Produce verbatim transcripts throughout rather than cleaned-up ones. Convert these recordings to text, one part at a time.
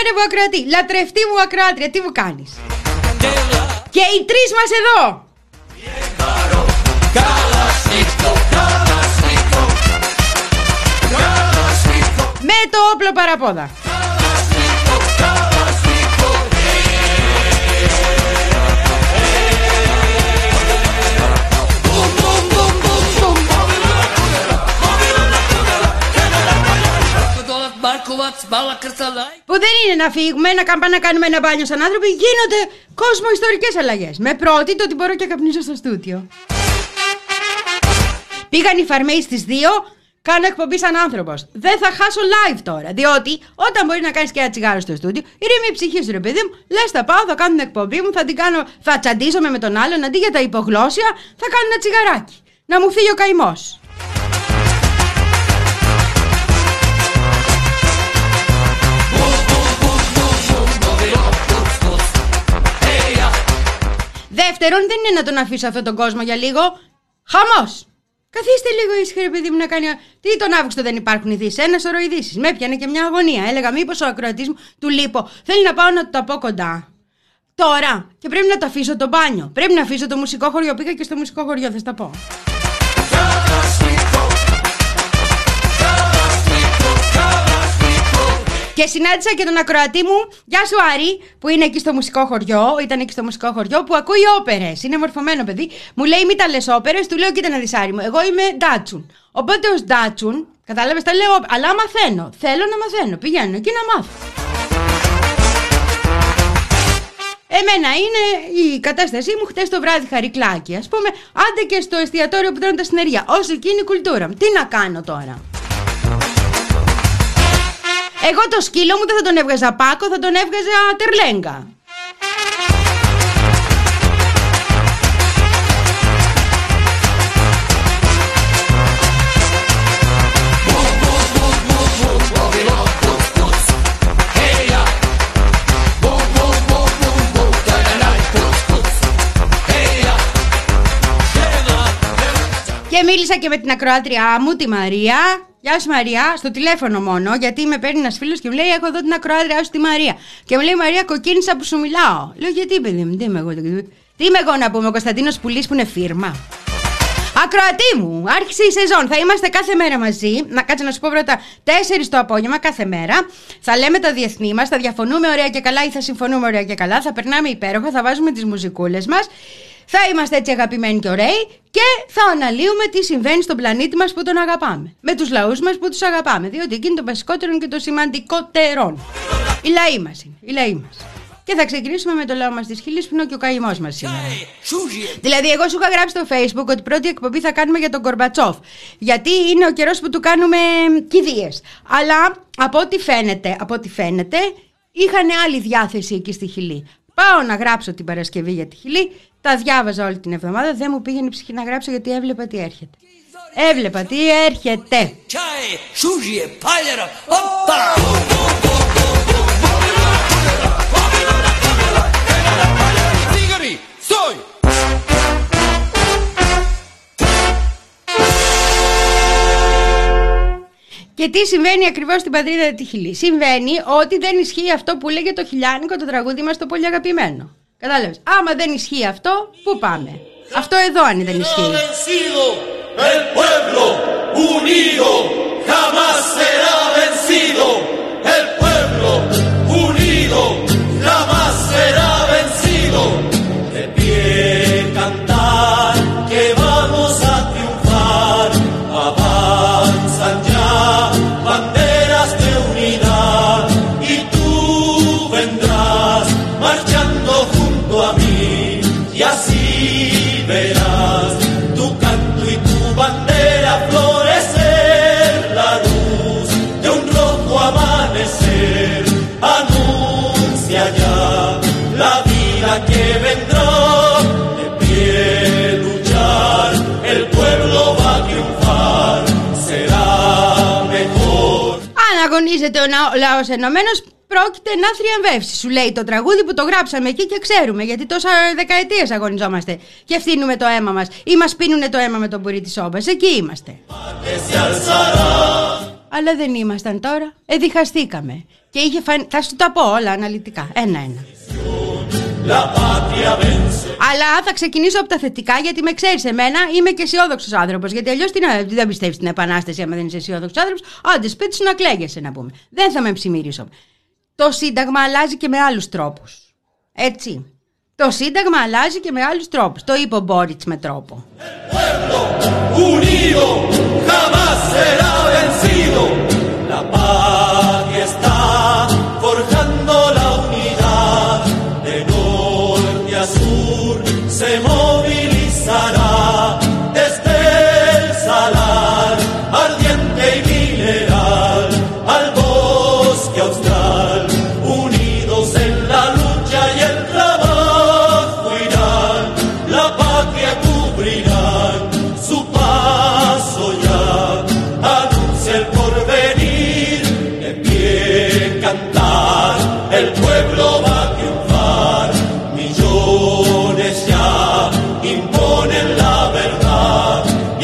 λατρεύω ακροατή, λατρευτή μου ακροάτρια, τι μου κάνεις? Και οι τρεις μας εδώ. Με το όπλο παραπόδα. Που δεν είναι να φύγουμε, να πάμε να κάνουμε ένα μπάνιο σαν άνθρωποι. Γίνονται κόσμο ιστορικές αλλαγές. Με πρώτη το ότι μπορώ και καπνίζω στο στούτιο. Πήγαν οι φαρμαίοι στις δύο. Κάνω εκπομπή σαν άνθρωπος. Δεν θα χάσω live τώρα. Διότι όταν μπορεί να κάνεις και ένα τσιγάρο στο στούτιο, ηρεμή η ψυχή σου, ρε παιδί μου. Λες, θα πάω, θα κάνω την εκπομπή μου, θα την κάνω, θα τσαντίζομαι με τον άλλον. Αντί για τα υπογλώσσια, θα κάνω ένα τσιγαράκι. Να μου φύγει ο καημός. Δεύτερον, δεν είναι να τον αφήσω αυτόν τον κόσμο για λίγο. Χαμός! Καθίστε λίγο ήσυχα, ρε παιδί μου, να κάνει. Τι, τον Αύγουστο δεν υπάρχουν ειδήσεις? Ένα σωρό ειδήσεις. Με έπιανε και μια αγωνία. Έλεγα, μήπως ο ακροατής μου του λείπω. Θέλει να πάω να του τα πω κοντά. Τώρα. Και πρέπει να το αφήσω το μπάνιο. Πρέπει να αφήσω το μουσικό χωριό. Πήγα και στο μουσικό χωριό, θα στα πω. Και συνάντησα και τον ακροατή μου, γεια σου Άρη, που είναι εκεί στο μουσικό χωριό, ήταν εκεί στο μουσικό χωριό, που ακούει όπερες. Είναι μορφωμένο παιδί. Μου λέει, μην τα λες όπερες, του λέω, κοίτα να δεις Άρη μου, εγώ είμαι ντάτσουν. Οπότε ως ντάτσουν, κατάλαβες, τα λέω, αλλά μαθαίνω. Θέλω να μαθαίνω. Πηγαίνω εκεί να μάθω. Εμένα είναι η κατάστασή μου χτες το βράδυ χαρικλάκι. Ας πούμε, άντε και στο εστιατόριο που τρώνε τα συνεργεία. Όσο εκεί είναι η κουλτούρα μου. Τι να κάνω τώρα? Εγώ το σκύλο μου δεν θα τον έβγαζα Πάκο, θα τον έβγαζα Τερλέγκα. Και μίλησα και με την ακροάτριά μου, τη Μαρία. Γεια σου Μαρία, στο τηλέφωνο μόνο, γιατί με παίρνει ένας φίλος και μου λέει: έχω εδώ την ακροάτριά σου τη Μαρία. Και μου λέει: Μαρία, κοκκίνησα που σου μιλάω. Λέω: γιατί παιδί μου, τι είμαι εγώ, τι είμαι εγώ να πούμε, ο Κωνσταντίνος Πουλής που είναι φίρμα. Ακροατή μου, άρχισε η σεζόν. Θα είμαστε κάθε μέρα μαζί. Να κάτσε να σου πω πρώτα, τέσσερις το απόγευμα κάθε μέρα. Θα λέμε τα διεθνή μας, θα διαφωνούμε ωραία και καλά ή θα συμφωνούμε ωραία και καλά. Θα περνάμε υπέροχα, θα βάζουμε τις μουζικούλες μας. Θα είμαστε έτσι αγαπημένοι και ωραίοι και θα αναλύουμε τι συμβαίνει στον πλανήτη μας που τον αγαπάμε. Με τους λαούς μας που τους αγαπάμε. Διότι εκεί είναι το βασικότερο και το σημαντικότερο. Οι λαοί μας είναι. Οι λαοί μας. Και θα ξεκινήσουμε με το λαό μας της Χιλής που είναι και ο καημός μας σήμερα. Δηλαδή, εγώ σου είχα γράψει στο Facebook ότι πρώτη εκπομπή θα κάνουμε για τον Γκορμπατσόφ. Γιατί είναι ο καιρός που του κάνουμε κηδείες. Αλλά από ό,τι φαίνεται, από ό,τι φαίνεται, είχαν άλλη διάθεση εκεί στη Χιλή. Πάω να γράψω την Παρασκευή για τη Χιλή. Τα διάβαζα όλη την εβδομάδα. Δεν μου πήγαινε η ψυχή να γράψω γιατί έβλεπα τι έρχεται. Έβλεπα τι έρχεται. Και τι συμβαίνει ακριβώς στην πατρίδα τη Χιλή? Συμβαίνει ότι δεν ισχύει αυτό που λέγεται το χιλιάνικο, το τραγούδι μας το πολύ αγαπημένο. Κατάλαβες? Άμα δεν ισχύει αυτό, πού πάμε? Αυτό εδώ αν δεν ισχύει. El pueblo unido jamás será vencido. El pueblo unido jamás será vencido. De pie cantar que vamos a triunfar. Avanzan ya banderas de unidad y tú vendrás marchando junto a mí y así verás tu canto y tu bandera florecer, la luz de un rojo amanecer anuncia ya la vida que vendrá. De pie luchar, el pueblo va a triunfar, será mejor. Αν αγωνίζεται ο λαός ενωμένος, πρόκειται να θριαμβεύσει, σου λέει το τραγούδι που το γράψαμε εκεί και ξέρουμε. Γιατί τόσα δεκαετίες αγωνιζόμαστε και ευθύνουμε το αίμα μας ή μας πίνουνε το αίμα με τον πουρί της όμπας. Εκεί είμαστε. Αλλά δεν ήμασταν τώρα. Εδιχαστήκαμε. Και είχε φανεί, θα σου τα πω όλα αναλυτικά, ένα-ένα. Αλλά θα ξεκινήσω από τα θετικά, γιατί με ξέρεις εμένα, είμαι και αισιόδοξος άνθρωπος. Γιατί αλλιώς δεν πιστεύεις στην Επανάσταση, άμα δεν είσαι αισιόδοξος άνθρωπος. Άντε σπίτι σου να κλαίγεσαι, να πούμε. Δεν θα με ψημυρίσω. Το Σύνταγμα αλλάζει και με άλλους τρόπους. Έτσι. Το Σύνταγμα αλλάζει και με άλλους τρόπους. Το είπε ο Μπόριτς με τρόπο. Se movilizará desde el salar ardiente y mineral al bosque austral, unidos en la lucha y el trabajo irán, la patria cubrirán, su paso ya anuncia el porvenir, de pie cantar, el pueblo va a triunfar, millones ya imponen la verdad y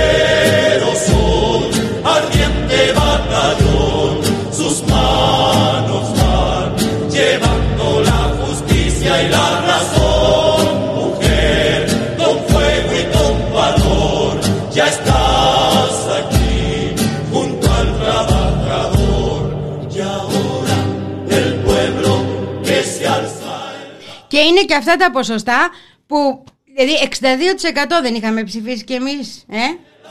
acero son, ardiente batallón, sus manos van llevando la justicia y la razón, mujer, con fuego y con valor, ya estás aquí junto al trabajador y ahora el pueblo que se alza. Και είναι και αυτά τα ποσοστά που, δηλαδή εξήντα δύο τοις εκατό δεν είχαμε ψηφίσει κι εμείς, ε?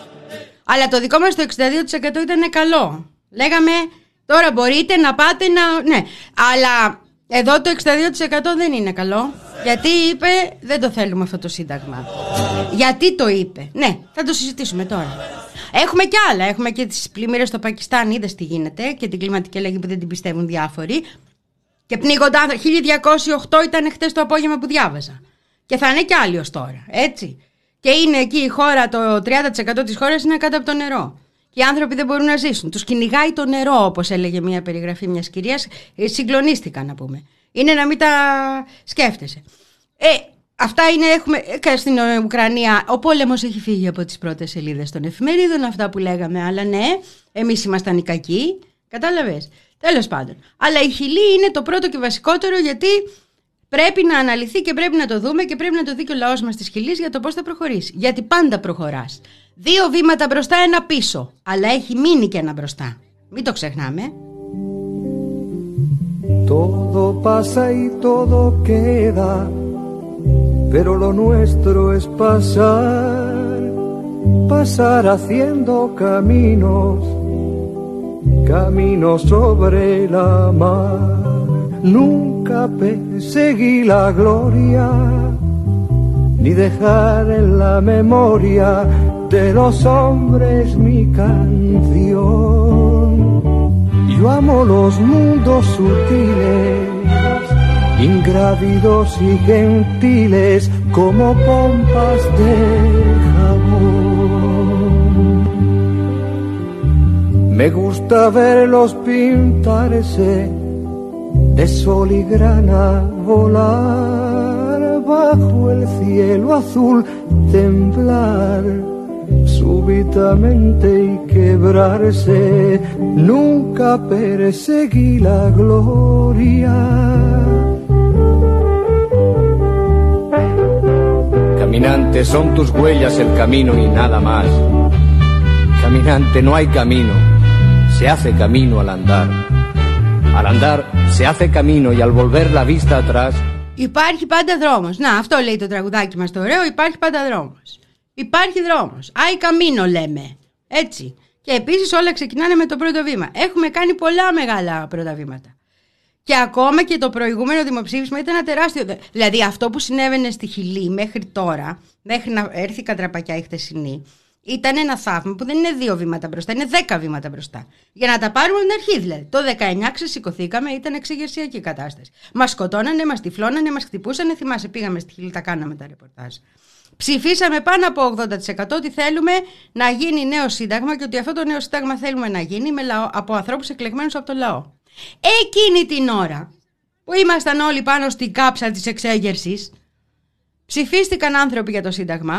Αλλά το δικό μας το εξήντα δύο τοις εκατό ήταν καλό. Λέγαμε τώρα μπορείτε να πάτε να... Ναι, αλλά εδώ το εξήντα δύο τοις εκατό δεν είναι καλό. Γιατί είπε δεν το θέλουμε αυτό το Σύνταγμα. Γιατί το είπε? Ναι, θα το συζητήσουμε τώρα. Έχουμε κι άλλα, έχουμε και τις πλημμύρες στο Πακιστάν, είδες τι γίνεται, και την κλιματική αλλαγή που δεν την πιστεύουν διάφοροι. Και πνίγοντα χίλια διακόσια οκτώ ήταν χτες το απόγευμα που διάβαζα. Και θα είναι κι άλλοι ως τώρα, έτσι. Και είναι εκεί η χώρα, το τριάντα τοις εκατό της χώρας είναι κάτω από το νερό. Και οι άνθρωποι δεν μπορούν να ζήσουν. Τους κυνηγάει το νερό, όπως έλεγε μια περιγραφή μιας κυρίας. Συγκλονίστηκαν, να πούμε. Είναι να μην τα σκέφτεσαι. Ε, αυτά είναι, έχουμε και στην Ουκρανία. Ο πόλεμος έχει φύγει από τις πρώτες σελίδες των εφημερίδων, αυτά που λέγαμε. Αλλά ναι, εμείς ήμασταν οι κακοί. Κατάλαβες. Τέλος πάντων. Αλλά η Χιλή είναι το πρώτο και βασικότερο, γιατί πρέπει να αναλυθεί και πρέπει να το δούμε και πρέπει να το δει και ο λαός μας της Χιλής για το πώς θα προχωρήσει. Γιατί πάντα προχωράς. Δύο βήματα μπροστά, ένα πίσω. Αλλά έχει μείνει και ένα μπροστά. Μην το ξεχνάμε. Todo pasa y todo queda, pero lo nuestro es pasar, pasar haciendo caminos, caminos sobre la mar. Nunca perseguí la gloria, ni dejar en la memoria de los hombres mi canción. Yo amo los mundos sutiles, ingrávidos y gentiles, como pompas de jabón. Me gusta verlos pintarse de sol y grana, volar bajo el cielo azul, temblar súbitamente y quebrarse. Nunca perseguí la gloria. Caminante, son tus huellas el camino y nada más. Caminante, no hay camino, se hace camino al andar. Al andar se hace camino y al volver la vista atrás. Υπάρχει πάντα δρόμος. Να, αυτό λέει το τραγουδάκι μας το ωραίο. Υπάρχει πάντα δρόμος. Υπάρχει δρόμος. Άι καμίνο λέμε. Έτσι. Και επίσης όλα ξεκινάνε με το πρώτο βήμα. Έχουμε κάνει πολλά μεγάλα πρώτα βήματα. Και ακόμα και το προηγούμενο δημοψήφισμα ήταν ένα τεράστιο. Δηλαδή αυτό που συνέβαινε στη Χιλή μέχρι τώρα, μέχρι να έρθει η κατραπακιά η χτεσινή, ήταν ένα θαύμα που δεν είναι δύο βήματα μπροστά, είναι δέκα βήματα μπροστά. Για να τα πάρουμε από την αρχή δηλαδή. Το δεκαεννιά ξεσηκωθήκαμε, ήταν εξεγερσιακή κατάσταση. Μας σκοτώνανε, μας τυφλώνανε, μας χτυπούσανε. Θυμάσαι, πήγαμε στη Χιλή, τα κάναμε τα ρεπορτάζ. Ψηφίσαμε πάνω από ογδόντα τοις εκατό ότι θέλουμε να γίνει νέο σύνταγμα και ότι αυτό το νέο σύνταγμα θέλουμε να γίνει με λαό, από ανθρώπους εκλεγμένους από το λαό. Εκείνη την ώρα που ήμασταν όλοι πάνω στην κάψα της εξέγερσης, ψηφίστηκαν άνθρωποι για το σύνταγμα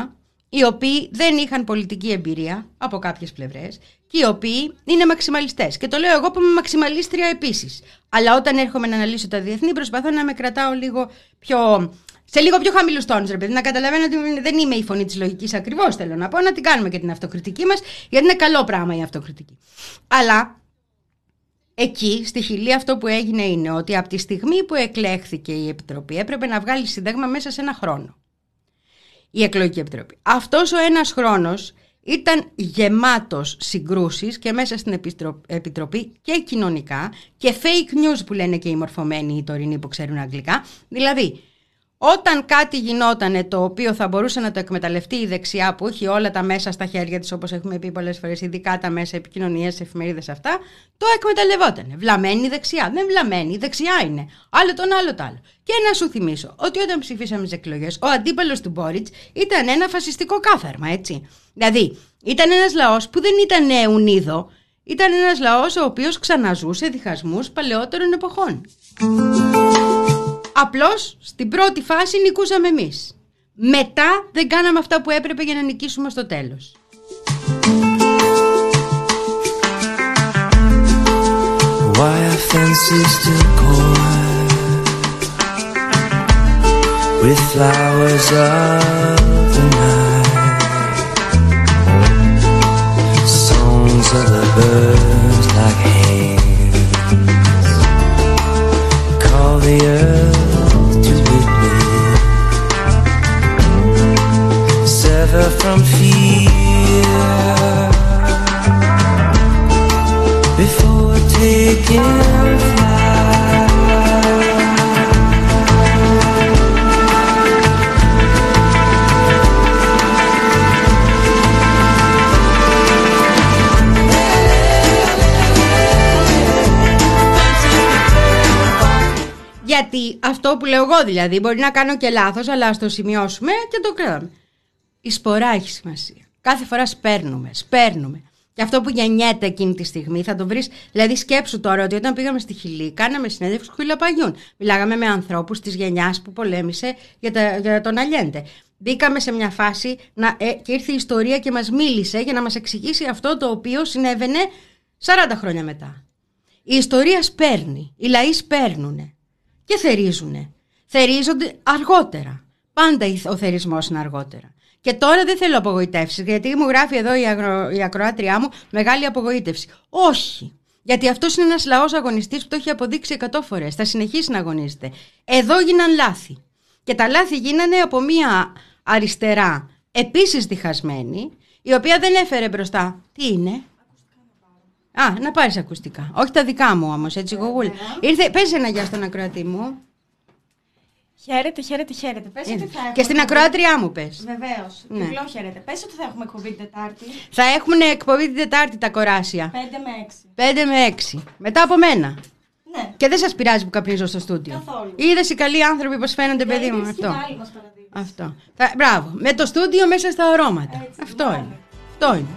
οι οποίοι δεν είχαν πολιτική εμπειρία από κάποιες πλευρές και οι οποίοι είναι μαξιμαλιστές. Και το λέω εγώ που είμαι μαξιμαλίστρια επίσης. Αλλά όταν έρχομαι να αναλύσω τα διεθνή, προσπαθώ να με κρατάω λίγο πιο, σε λίγο πιο χαμηλούς τόνους, ρε παιδί, να καταλαβαίνω ότι δεν είμαι η φωνή της λογικής ακριβώς. Θέλω να πω, να την κάνουμε και την αυτοκριτική μας, γιατί είναι καλό πράγμα η αυτοκριτική. Αλλά εκεί, στη Χιλή, αυτό που έγινε είναι ότι από τη στιγμή που εκλέχθηκε η Επιτροπή, έπρεπε να βγάλει σύνταγμα μέσα σε ένα χρόνο. Η εκλογική επιτροπή. Αυτός ο ένας χρόνος ήταν γεμάτος συγκρούσεις και μέσα στην επιτροπή και κοινωνικά και fake news που λένε και οι μορφωμένοι οι τωρινοί που ξέρουν αγγλικά. Δηλαδή, όταν κάτι γινότανε το οποίο θα μπορούσε να το εκμεταλλευτεί η δεξιά που έχει όλα τα μέσα στα χέρια της, όπως έχουμε πει πολλές φορές, ειδικά τα μέσα επικοινωνίας, εφημερίδες αυτά, το εκμεταλλευότανε. Βλαμμένη η δεξιά. Δεν βλαμμένη, η δεξιά είναι. Άλλο τον άλλο το άλλο. Και να σου θυμίσω ότι όταν ψηφίσαμε τις εκλογές, ο αντίπαλος του Μπόριτς ήταν ένα φασιστικό κάθαρμα, έτσι. Δηλαδή, ήταν ένας λαός που δεν ήταν ουνίδο, ήταν ένας λαός ο οποίος ξαναζούσε διχασμούς παλαιότερων εποχών. Απλώς στην πρώτη φάση νικούσαμε εμείς. Μετά δεν κάναμε αυτά που έπρεπε για να νικήσουμε στο τέλος. Wire fences still coy with flowers of the night, songs of the birds like hands call the earth to be lit, sever from fear before taking flight. Γιατί αυτό που λέω εγώ, δηλαδή, μπορεί να κάνω και λάθος, αλλά ας το σημειώσουμε και το κρατάμε. Η σπορά έχει σημασία. Κάθε φορά σπέρνουμε, σπέρνουμε. Και αυτό που γεννιέται εκείνη τη στιγμή θα το βρεις. Δηλαδή, σκέψου τώρα ότι όταν πήγαμε στη Χιλή, κάναμε συνέντευξη Κουιλαπαγιούν. Μιλάγαμε με ανθρώπους της γενιάς που πολέμησε για, τα, για τον Αλιέντε. Μπήκαμε σε μια φάση να, ε, και ήρθε η ιστορία και μας μίλησε για να μας εξηγήσει αυτό το οποίο συνέβαινε σαράντα χρόνια μετά. Η ιστορία σπέρνει, οι λαοί σπέρνουνε και θερίζουνε. Θερίζονται αργότερα. Πάντα ο θερισμός είναι αργότερα. Και τώρα δεν θέλω απογοητεύσεις, γιατί μου γράφει εδώ η, αγρο... η ακροάτριά μου μεγάλη απογοήτευση. Όχι. Γιατί αυτός είναι ένας λαός αγωνιστής που το έχει αποδείξει εκατό φορές. Θα συνεχίσει να αγωνίζεται. Εδώ γίναν λάθη. Και τα λάθη γίνανε από μια αριστερά επίσης διχασμένη, η οποία δεν έφερε μπροστά. Τι είναι? Α, να πάρεις ακουστικά. Όχι τα δικά μου όμως, έτσι γογούλα. Ήρθε, πες ένα γεια στον ακροατή μου. Χαίρετε, χαίρετε, χαίρετε. Πες ότι θα έχουμε... Και στην ακροάτριά μου πες. Βεβαίως. Ναι. Διπλό χαίρετε. Πες ότι θα έχουμε εκπομπή την Τετάρτη. Θα έχουμε εκπομπή την Τετάρτη τα κοράσια. πέντε με έξι. πέντε με έξι. Μετά από μένα. Ναι. Και δεν σας πειράζει που καπνίζω στο στούντιο. Καθόλου. Είδες οι καλοί άνθρωποι πώς φαίνονται, Για παιδί μου. είδες Αυτό. την άλλη μας παραδείγμα. Αυτό. Θα, μπράβο. Με το στούντιο μέσα στα αρώματα. Έτσι, Αυτό μπράβο. είναι. Αυτό είναι.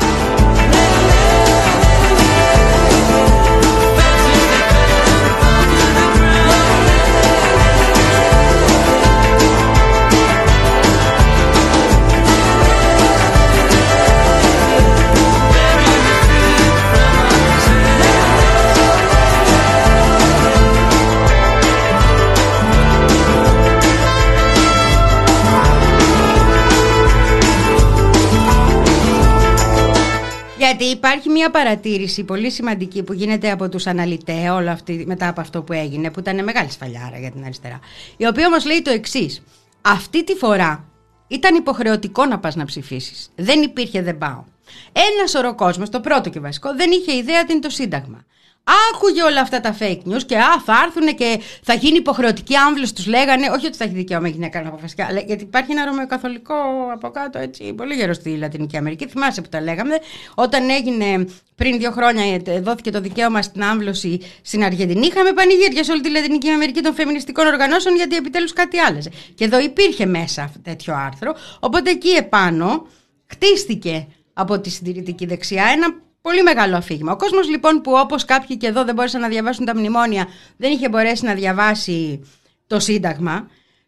Γιατί υπάρχει μια παρατήρηση πολύ σημαντική που γίνεται από τους αναλυτές όλο αυτή, μετά από αυτό που έγινε, που ήταν μεγάλη σφαλιάρα για την αριστερά, η οποία όμως λέει το εξής: αυτή τη φορά ήταν υποχρεωτικό να πας να ψηφίσεις. Δεν υπήρχε δεν πάω. Ένα σωρό κόσμος, το πρώτο και βασικό, δεν είχε ιδέα τι είναι το Σύνταγμα. Άκουγε όλα αυτά τα fake news και α, θα έρθουν και θα γίνει υποχρεωτική άμβλωση, τους λέγανε. Όχι ότι θα έχει δικαίωμα η γυναίκα να αποφασίσει, αλλά γιατί υπάρχει ένα ρωμαιοκαθολικό από κάτω, έτσι, πολύ γερό στη Λατινική Αμερική. Θυμάσαι που τα λέγαμε, όταν έγινε πριν δύο χρόνια, δόθηκε το δικαίωμα στην άμβλωση στην Αργεντινή. Είχαμε πανηγύρια σε όλη τη Λατινική Αμερική των φεμινιστικών οργανώσεων, γιατί επιτέλους κάτι άλλαζε. Και εδώ υπήρχε μέσα τέτοιο άρθρο, οπότε εκεί επάνω χτίστηκε από τη συντηρητική δεξιά ένα πολύ μεγάλο αφήγημα. Ο κόσμος λοιπόν, που όπως κάποιοι και εδώ δεν μπόρεσαν να διαβάσουν τα μνημόνια, δεν είχε μπορέσει να διαβάσει το Σύνταγμα,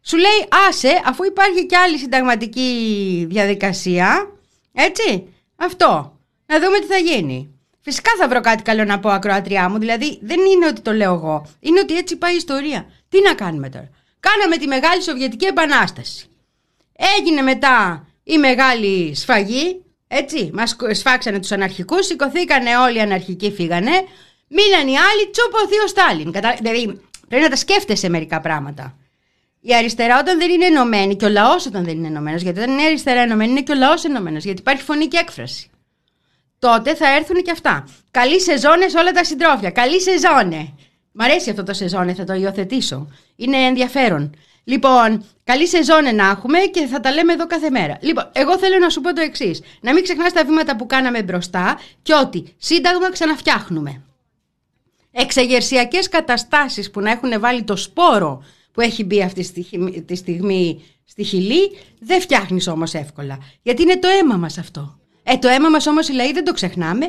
σου λέει άσε, αφού υπάρχει και άλλη συνταγματική διαδικασία, έτσι, αυτό, να δούμε τι θα γίνει. Φυσικά θα βρω κάτι καλό να πω, ακροατριά μου, δηλαδή δεν είναι ότι το λέω εγώ, είναι ότι έτσι πάει η ιστορία. Τι να κάνουμε τώρα? Κάναμε τη Μεγάλη Σοβιετική Επανάσταση. Έγινε μετά η Μεγάλη Σφαγή, έτσι, μας σφάξανε τους αναρχικούς, σηκωθήκανε όλοι οι αναρχικοί, φύγανε, μείναν οι άλλοι, τσούπο ο θείος Στάλιν. Κατα... Δηλαδή πρέπει να τα σκέφτεσαι μερικά πράγματα. Η αριστερά όταν δεν είναι ενωμένη και ο λαός όταν δεν είναι ενωμένος, γιατί όταν είναι η αριστερά ενωμένη είναι και ο λαός ενωμένος, γιατί υπάρχει φωνή και έκφραση. Τότε θα έρθουν και αυτά. Καλή σεζόνε σε όλα τα συντρόφια. Καλή σεζόνε. Μ' αρέσει αυτό το σεζόνε, θα το υιοθετήσω. Είναι ενδιαφέρον. Λοιπόν, καλή σεζόνε να έχουμε και θα τα λέμε εδώ κάθε μέρα. Λοιπόν, εγώ θέλω να σου πω το εξής. Να μην ξεχνάς τα βήματα που κάναμε μπροστά και ότι σύνταγμα ξαναφτιάχνουμε. Εξεγερσιακές καταστάσεις που να έχουν βάλει το σπόρο που έχει μπει αυτή τη στιγμή στη Χιλή, δεν φτιάχνεις όμως εύκολα. Γιατί είναι το αίμα μας αυτό. Ε, το αίμα μας όμως οι λαοί δεν το ξεχνάμε.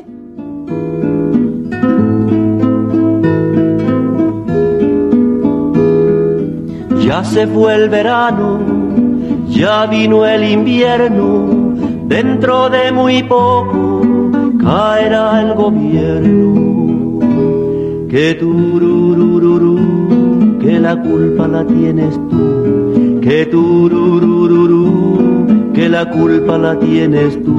Ya se fue el verano, ya vino el invierno, dentro de muy poco caerá el gobierno. Que tururururu, que la culpa la tienes tú, que tururururu, que la culpa la tienes tú.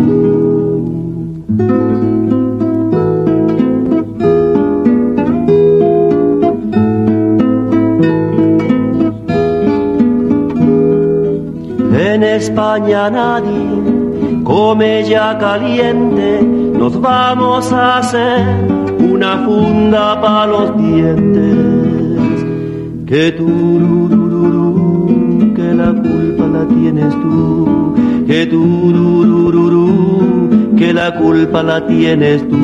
En España nadie come ya caliente, nos vamos a hacer una funda para los dientes. Que tururururu, que la culpa la tienes tú, que tururururu, que la culpa la tienes tú.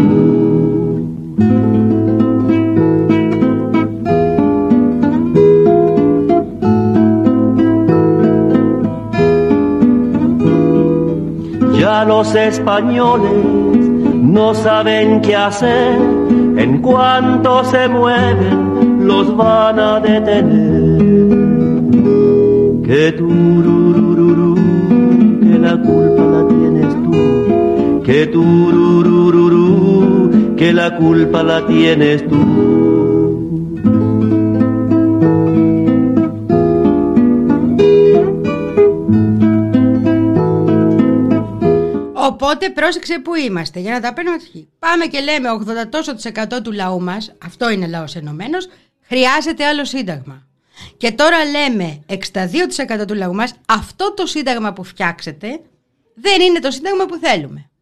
Ya los españoles no saben qué hacer, en cuanto se mueven los van a detener. Que tururururu, que la culpa la tienes tú, que tururururu, que la culpa la tienes tú. Οπότε πρόσεξε που είμαστε για να τα παίρνουμε. Πάμε και λέμε ογδόντα τοις εκατό του λαού μας, αυτό είναι λαός ενωμένος, χρειάζεται άλλο σύνταγμα. Και τώρα λέμε εξήντα δύο τοις εκατό του λαού μας, αυτό το σύνταγμα που φτιάξετε δεν είναι το σύνταγμα που θέλουμε.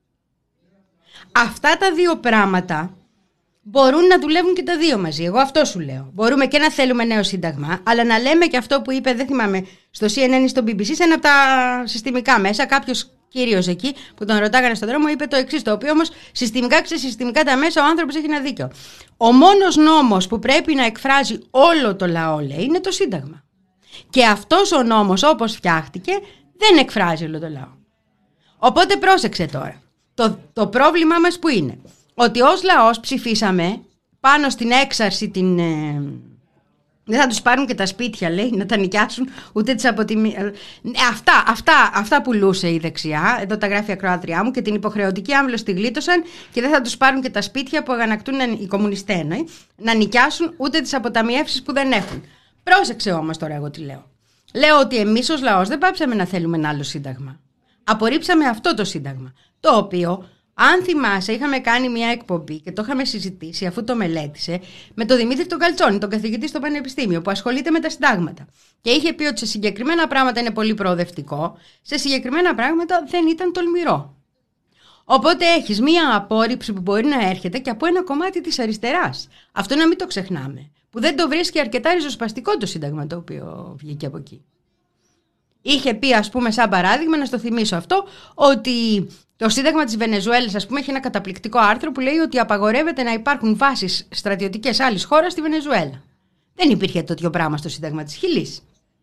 Αυτά τα δύο πράγματα μπορούν να δουλεύουν και τα δύο μαζί. Εγώ αυτό σου λέω. Μπορούμε και να θέλουμε νέο σύνταγμα, αλλά να λέμε και αυτό που είπε, δεν θυμάμαι, στο σι εν εν ή στο μπι μπι σι, σε ένα από τα συστημικά μέσα, κάποιος κύριος εκεί που τον ρωτάγανε στον δρόμο είπε το εξής, το οποίο όμως συστημικά, ξεσυστημικά τα μέσα ο άνθρωπος έχει ένα δίκιο. Ο μόνος νόμος που πρέπει να εκφράζει όλο το λαό, λέει, είναι το σύνταγμα. Και αυτός ο νόμος όπως φτιάχτηκε δεν εκφράζει όλο το λαό. Οπότε πρόσεξε τώρα. Το, το πρόβλημά μας που είναι ότι ως λαός ψηφίσαμε πάνω στην έξαρση την... Ε, δεν θα τους πάρουν και τα σπίτια, λέει, να τα νοικιάσουν, ούτε τις αποτιμι... Αυτά, αυτά, αυτά πουλούσε η δεξιά, εδώ τα γράφει η ακροάτριά μου, και την υποχρεωτική άμβλωση τη γλίτωσαν και δεν θα τους πάρουν και τα σπίτια που αγανακτούν οι κομμουνιστές, να νοικιάσουν, ούτε τις αποταμιεύσεις που δεν έχουν. Πρόσεξε όμως τώρα εγώ τι λέω. Λέω ότι εμείς ως λαός δεν πάψαμε να θέλουμε ένα άλλο σύνταγμα. Απορρίψαμε αυτό το σύνταγμα, το οποίο... Αν θυμάσαι, είχαμε κάνει μια εκπομπή και το είχαμε συζητήσει, αφού το μελέτησε, με τον Δημήτρη τον Καλτσόνη, τον καθηγητή στο Πανεπιστήμιο, που ασχολείται με τα συντάγματα. Και είχε πει ότι σε συγκεκριμένα πράγματα είναι πολύ προοδευτικό, σε συγκεκριμένα πράγματα δεν ήταν τολμηρό. Οπότε έχεις μια απόρριψη που μπορεί να έρχεται και από ένα κομμάτι της αριστεράς. Αυτό να μην το ξεχνάμε. Που δεν το βρίσκει αρκετά ριζοσπαστικό το σύνταγμα το οποίο βγήκε από εκεί. Είχε πει, ας πούμε, σαν παράδειγμα, να στο θυμίσω αυτό, ότι το Σύνταγμα της Βενεζουέλας, ας πούμε, έχει ένα καταπληκτικό άρθρο που λέει ότι απαγορεύεται να υπάρχουν βάσεις στρατιωτικές άλλης χώρας στη Βενεζουέλα. Δεν υπήρχε τέτοιο πράγμα στο Σύνταγμα της Χιλής.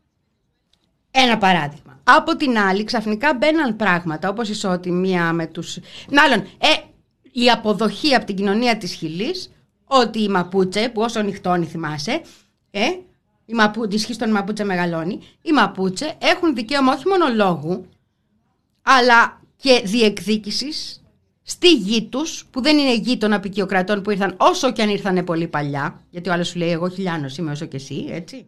Ένα παράδειγμα. Από την άλλη, ξαφνικά μπαίναν πράγματα όπως ισοτιμία με τους. Μάλλον, ε, η αποδοχή από την κοινωνία της Χιλής ότι η Μαπούτσε, που όσο νυχτώνει θυμάσαι, ε, η, Μαπού, η ισχύ των Μαπούτσε μεγαλώνει, οι Μαπούτσε έχουν δικαίωμα όχι μόνο λόγου, αλλά και διεκδίκησης στη γη τους, που δεν είναι γη των αποικιοκρατών που ήρθαν, όσο και αν ήρθανε πολύ παλιά, γιατί ο άλλος σου λέει εγώ χιλιάνος είμαι όσο και εσύ, έτσι,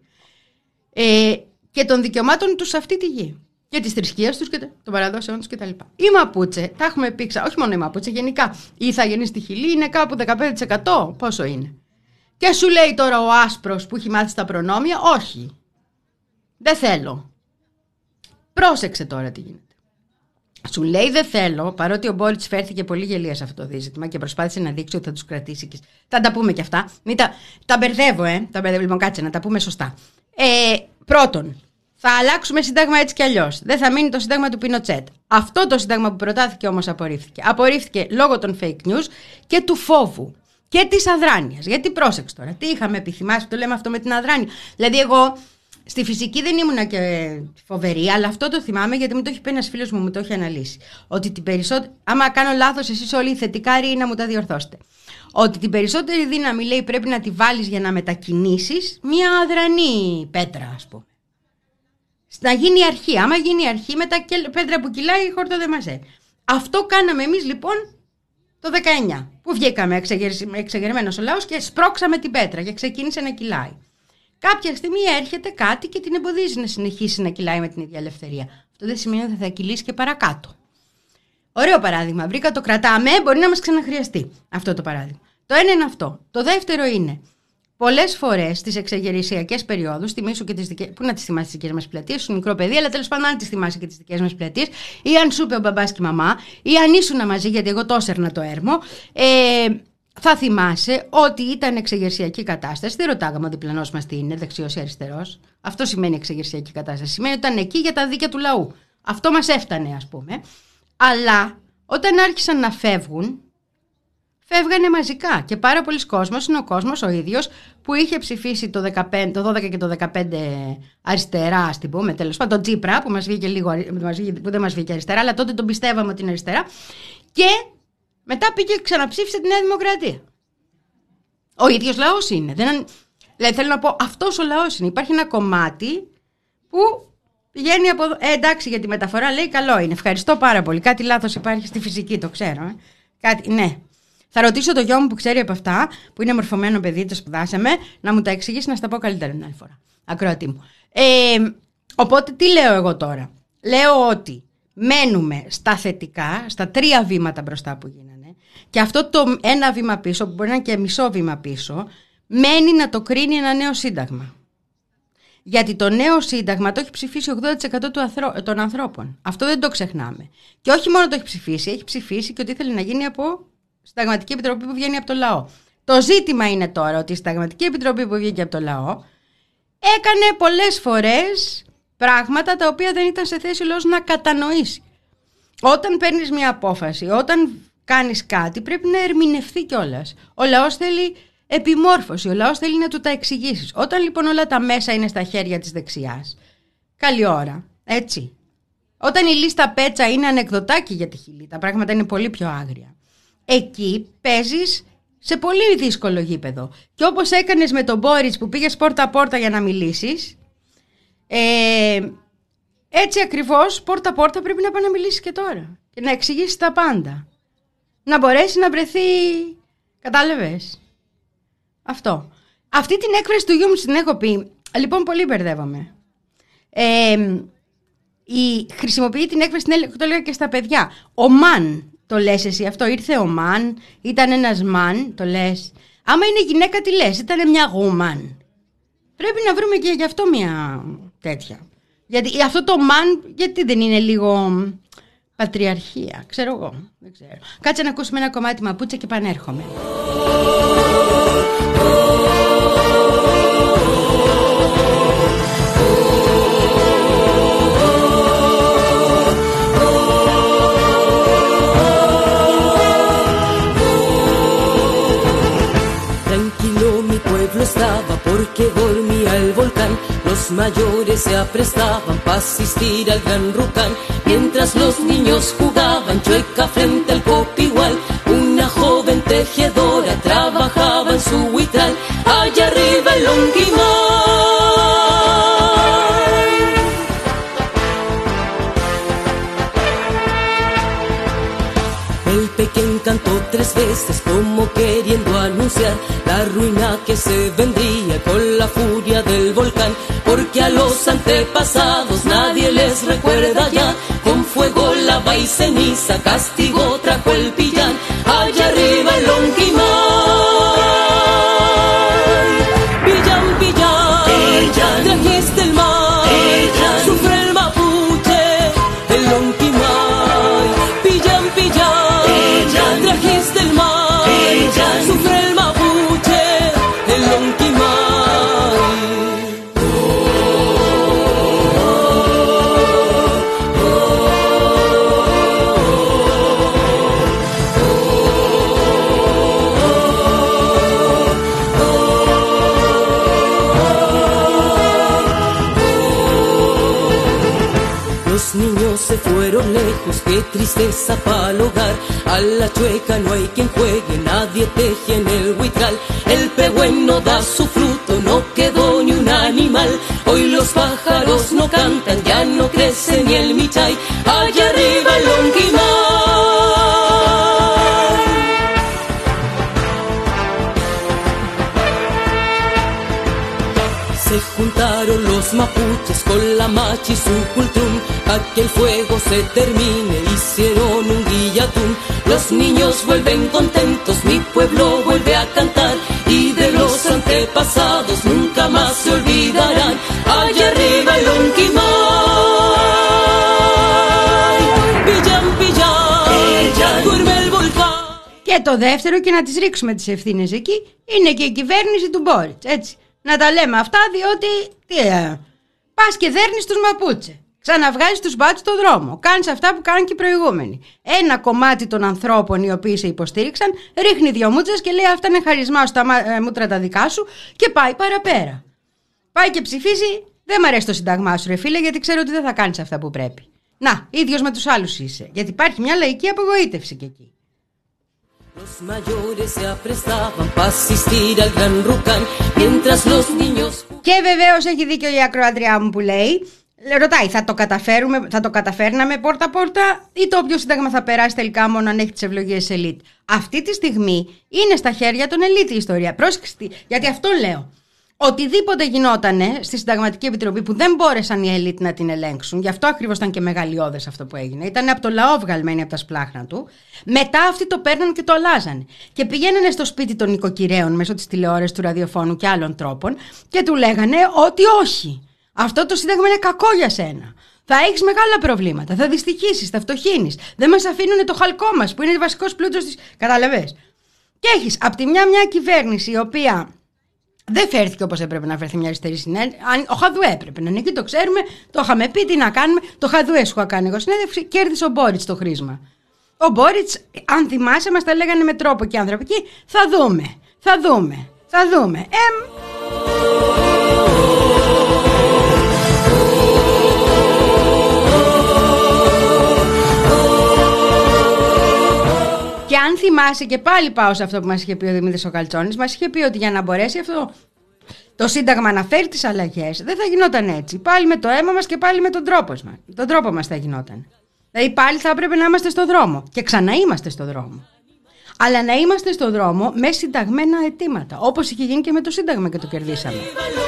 ε, και των δικαιωμάτων τους σε αυτή τη γη. Και τη θρησκεία του και των παραδόσεών του κτλ. Οι Μαπούτσε, τα έχουμε πει, όχι μόνο οι Μαπούτσε, γενικά οι ηθαγενείς στη Χιλή είναι κάπου δεκαπέντε τοις εκατό. Πόσο είναι? Και σου λέει τώρα ο άσπρος που έχει μάθει στα προνόμια, όχι. Δεν θέλω. Πρόσεξε τώρα τι γίνεται. Σου λέει δεν θέλω, παρότι ο Μπόριτς φέρθηκε πολύ γελία σε αυτό το ζήτημα και προσπάθησε να δείξει ότι θα τους κρατήσει. Και... θα τα πούμε και αυτά. Μην τα... τα μπερδεύω, ε. Τα μπερδεύω. Λοιπόν, κάτσε να τα πούμε σωστά. Ε, πρώτον, θα αλλάξουμε σύνταγμα έτσι κι αλλιώς. Δεν θα μείνει το σύνταγμα του Πινοτσέτ. Αυτό το σύνταγμα που προτάθηκε όμως απορρίφθηκε. Απορρίφθηκε λόγω των fake news και του φόβου και της αδράνειας. Γιατί πρόσεξε τώρα, τι είχαμε επιθυμάσει που το λέμε αυτό με την αδράνεια. Δηλαδή, εγώ στη φυσική δεν ήμουνα και φοβερή, αλλά αυτό το θυμάμαι γιατί μου το έχει πει ένας φίλος μου, μου το έχει αναλύσει. Ότι την περισσότερη. Άμα κάνω λάθος, εσείς όλοι οι θετικάροι να μου τα διορθώσετε. Ότι την περισσότερη δύναμη, λέει, πρέπει να τη βάλεις για να μετακινήσεις μια αδρανή πέτρα, ας πούμε. Να γίνει η αρχή. Άμα γίνει η αρχή, με τα πέτρα που κυλάει, η χόρτα δεν μας έρθει. Αυτό κάναμε εμείς λοιπόν το δεκαεννιά. Που βγήκαμε εξεγερμένος ο λαός και σπρώξαμε την πέτρα και ξεκίνησε να κυλάει. Κάποια στιγμή έρχεται κάτι και την εμποδίζει να συνεχίσει να κυλάει με την ίδια ελευθερία. Αυτό δεν σημαίνει ότι θα κυλήσει και παρακάτω. Ωραίο παράδειγμα. Βρήκα, το κρατάμε, μπορεί να μας ξαναχρειαστεί αυτό το παράδειγμα. Το ένα είναι αυτό. Το δεύτερο είναι. Πολλές φορές στις εξεγερησιακές περιόδους, θυμίσου και τις δικές, πού να τις θυμάσαι τις δικές μας πλατείες, σου μικρό παιδί, αλλά τέλος πάντων αν τις θυμάσαι και τις δικές μας πλατείες, ή αν σου είπε ο μπαμπάς και η μαμά, ή αν ήσουν μαζί, γιατί εγώ το έσαιρνα το έρμο, ε, θα θυμάσαι ότι ήταν εξεγερσιακή κατάσταση. Δεν ρωτάγαμε ο διπλανός μας τι είναι, δεξιός ή αριστερός. Αυτό σημαίνει εξεγερσιακή κατάσταση. Σημαίνει ότι ήταν εκεί για τα δίκαια του λαού. Αυτό μας έφτανε, ας πούμε. Αλλά όταν άρχισαν να φεύγουν, φεύγανε μαζικά και πάρα πολλοί κόσμος είναι ο κόσμος ο ίδιος που είχε ψηφίσει το, δεκαπέντε, το δώδεκα και το δεκαπέντε αριστερά, ας την πούμε, τέλος πάντων, τον Τσίπρα που, μας βγήκε λίγο, που δεν μας βγήκε αριστερά, αλλά τότε τον πιστεύαμε ότι είναι αριστερά, και μετά πήγε και ξαναψήφισε τη Νέα Δημοκρατία. Ο ίδιος λαός είναι. Δεν, δηλαδή θέλω να πω, αυτός ο λαός είναι. Υπάρχει ένα κομμάτι που πηγαίνει από εδώ. Ε, εντάξει, για τη μεταφορά λέει καλό είναι. Ευχαριστώ πάρα πολύ. Κάτι λάθος υπάρχει στη φυσική, το ξέρω. Ε. Κάτι, ναι. Θα ρωτήσω το γιο μου που ξέρει από αυτά, που είναι μορφωμένο παιδί, το σπουδάσαμε, να μου τα εξηγήσει να στα πω καλύτερα την άλλη φορά. Ακροατή μου. Ε, οπότε τι λέω εγώ τώρα? Λέω ότι μένουμε στα θετικά, στα τρία βήματα μπροστά που γίνανε, και αυτό το ένα βήμα πίσω, που μπορεί να είναι και μισό βήμα πίσω, μένει να το κρίνει ένα νέο σύνταγμα. Γιατί το νέο σύνταγμα το έχει ψηφίσει ογδόντα τοις εκατό των ανθρώπων. Αυτό δεν το ξεχνάμε. Και όχι μόνο το έχει ψηφίσει, έχει ψηφίσει και ότι ήθελε να γίνει από Συνταγματική Επιτροπή που βγαίνει από το λαό. Το ζήτημα είναι τώρα ότι η Συνταγματική Επιτροπή που βγήκε από το λαό έκανε πολλές φορές πράγματα τα οποία δεν ήταν σε θέση ο λαός να κατανοήσει. Όταν παίρνεις μια απόφαση, όταν κάνεις κάτι, πρέπει να ερμηνευθεί κιόλας. Ο λαός θέλει επιμόρφωση, ο λαός θέλει να του τα εξηγήσεις. Όταν λοιπόν όλα τα μέσα είναι στα χέρια της δεξιάς, καλή ώρα, έτσι. Όταν η λίστα Πέτσα είναι ανεκδοτάκι για τη Χιλή, τα πράγματα είναι πολύ πιο άγρια. Εκεί παίζεις σε πολύ δύσκολο γήπεδο. Και όπως έκανες με τον Μπόριτς που πήγες πόρτα-πόρτα για να μιλήσεις, ε, έτσι ακριβώς πόρτα-πόρτα πρέπει να πάει να μιλήσεις και τώρα. Και να εξηγήσεις τα πάντα. Να μπορέσει να βρεθεί. Κατάλαβες? Αυτό. Αυτή την έκφραση του γιού μου την έχω πει. Λοιπόν, πολύ μπερδεύομαι. Ε, η, χρησιμοποιεί την έκφραση, το λέω και στα παιδιά. Ο μαν. Το λες εσύ αυτό? Ήρθε ο μαν, ήταν ένας μαν, το λες. Άμα είναι γυναίκα, τι λες? Ήταν μια γουμαν. Πρέπει να βρούμε και γι' αυτό μια τέτοια. Γιατί αυτό το μαν, γιατί δεν είναι λίγο πατριαρχία? Ξέρω εγώ, δεν ξέρω. Κάτσε να ακούσουμε ένα κομμάτι Μαπούτσα και πανέρχομαι. Estaba porque dormía el volcán. Los mayores se aprestaban para asistir al gran rucán. Mientras los niños jugaban chueca frente al copigual, una joven tejedora trabajaba en su huitral. Allá arriba el Longuimar. cantó tres veces como queriendo anunciar la ruina que se vendría con la furia del volcán, porque a los antepasados nadie les recuerda ya. Con fuego, lava y ceniza, castigo trajo el pillán, allá arriba el Lonquimay. Pillán, pillán, trajiste el mal, sufre el mapuche, el Lonquimay. Pillán, pillán, trajiste el mal, sufre el mapuche, el Lonquimay. Los niños se fueron lejos, qué tristeza pa'l hogar. A la chueca no hay quien juegue, nadie teje en el huitral. El pehuen no da su fruto, no quedó ni un animal. Hoy los pájaros no cantan, ya no crece ni el michay. Allá arriba el Lonquimay. Se juntaron los mapuches con la machi y su cultrum, pa' que el fuego se termine, hicieron un guillatún. Los niños vuelven contentos, mi pueblo vuelve a cantar, y de los antepasados nunca más se olvidarán. Allá arriba el Lonquimay. Pillán, pillán, duerme el volcán. Και το δεύτερο, και να τις ρίξουμε τις ευθύνες εκεί, είναι και η κυβέρνηση του Μπόριτς, έτσι. Να τα λέμε αυτά, διότι τι, ε, πας και δέρνεις τους μαπούτσε. Ξαναβγάζεις τους μπάτσους στον δρόμο. Κάνεις αυτά που κάνουν και οι προηγούμενοι. Ένα κομμάτι των ανθρώπων οι οποίοι σε υποστήριξαν ρίχνει δυο μούτσες και λέει αυτά είναι χαρισμά σου, τα ε, μούτρα τα δικά σου, και πάει παραπέρα. Πάει και ψηφίζει. Δεν μ' αρέσει το σύνταγμά σου, ρε φίλε, γιατί ξέρω ότι δεν θα κάνεις αυτά που πρέπει. Να, ίδιος με τους άλλους είσαι. Γιατί υπάρχει μια λαϊκή απογοήτευση και εκεί. Los mayores se aprestaban para asistir al gran rucán, mientras los niños... Και βεβαίως έχει δίκιο η ακροατριά μου που λέει, ρωτάει, θα το, καταφέρουμε, θα το καταφέρναμε πόρτα-πόρτα ή το όποιο σύνταγμα θα περάσει τελικά μόνο αν έχει τις ευλογίες της ελίτ. Αυτή τη στιγμή είναι στα χέρια των ελίτ η ιστορία. Πρόσεξτε, γιατί αυτό λέω. Οτιδήποτε γινότανε στη Συνταγματική Επιτροπή που δεν μπόρεσαν οι ελίτ να την ελέγξουν, γι' αυτό ακριβώς ήταν και μεγαλειώδες αυτό που έγινε, ήταν από το λαό βγαλμένοι από τα σπλάχνα του, μετά αυτοί το παίρναν και το αλλάζανε. Και πηγαίνανε στο σπίτι των νοικοκυρέων μέσω της τηλεόρασης, του ραδιοφώνου και άλλων τρόπων και του λέγανε ότι όχι, αυτό το σύνταγμα είναι κακό για σένα. Θα έχεις μεγάλα προβλήματα, θα δυστυχήσεις, θα φτωχύνεις. Δεν μας αφήνουν το χαλκό μας που είναι βασικός πλούτος της. Καταλαβες. Και έχεις από τη μια μια κυβέρνηση η οποία δεν φέρθηκε όπως έπρεπε να φέρθει μια αριστερή συνέντευξη. Ο Χαδουέ έπρεπε να είναι εκεί, το ξέρουμε, το είχαμε πει, τι να κάνουμε. Το Χαδουέ σου είχα κάνει εγώ συνέντευξη, κέρδισε ο Μπόριτς το χρήσμα. Ο Μπόριτς, αν θυμάσαι, μας τα λέγανε με τρόπο και ανθρωπική. Θα δούμε, θα δούμε, θα δούμε. Εμ. Και αν θυμάσαι, και πάλι πάω σε αυτό που μας είχε πει ο Δημήτρης ο Καλτσόνης, μας είχε πει ότι για να μπορέσει αυτό το Σύνταγμα να φέρει τις αλλαγές, δεν θα γινόταν έτσι. Πάλι με το αίμα μας και πάλι με τον τρόπο μας. Τον τρόπο μας θα γινόταν. Δηλαδή πάλι θα έπρεπε να είμαστε στο δρόμο. Και ξανά είμαστε στο δρόμο. Αλλά να είμαστε στο δρόμο με συνταγμένα αιτήματα. Όπως είχε γίνει και με το Σύνταγμα και το κερδίσαμε.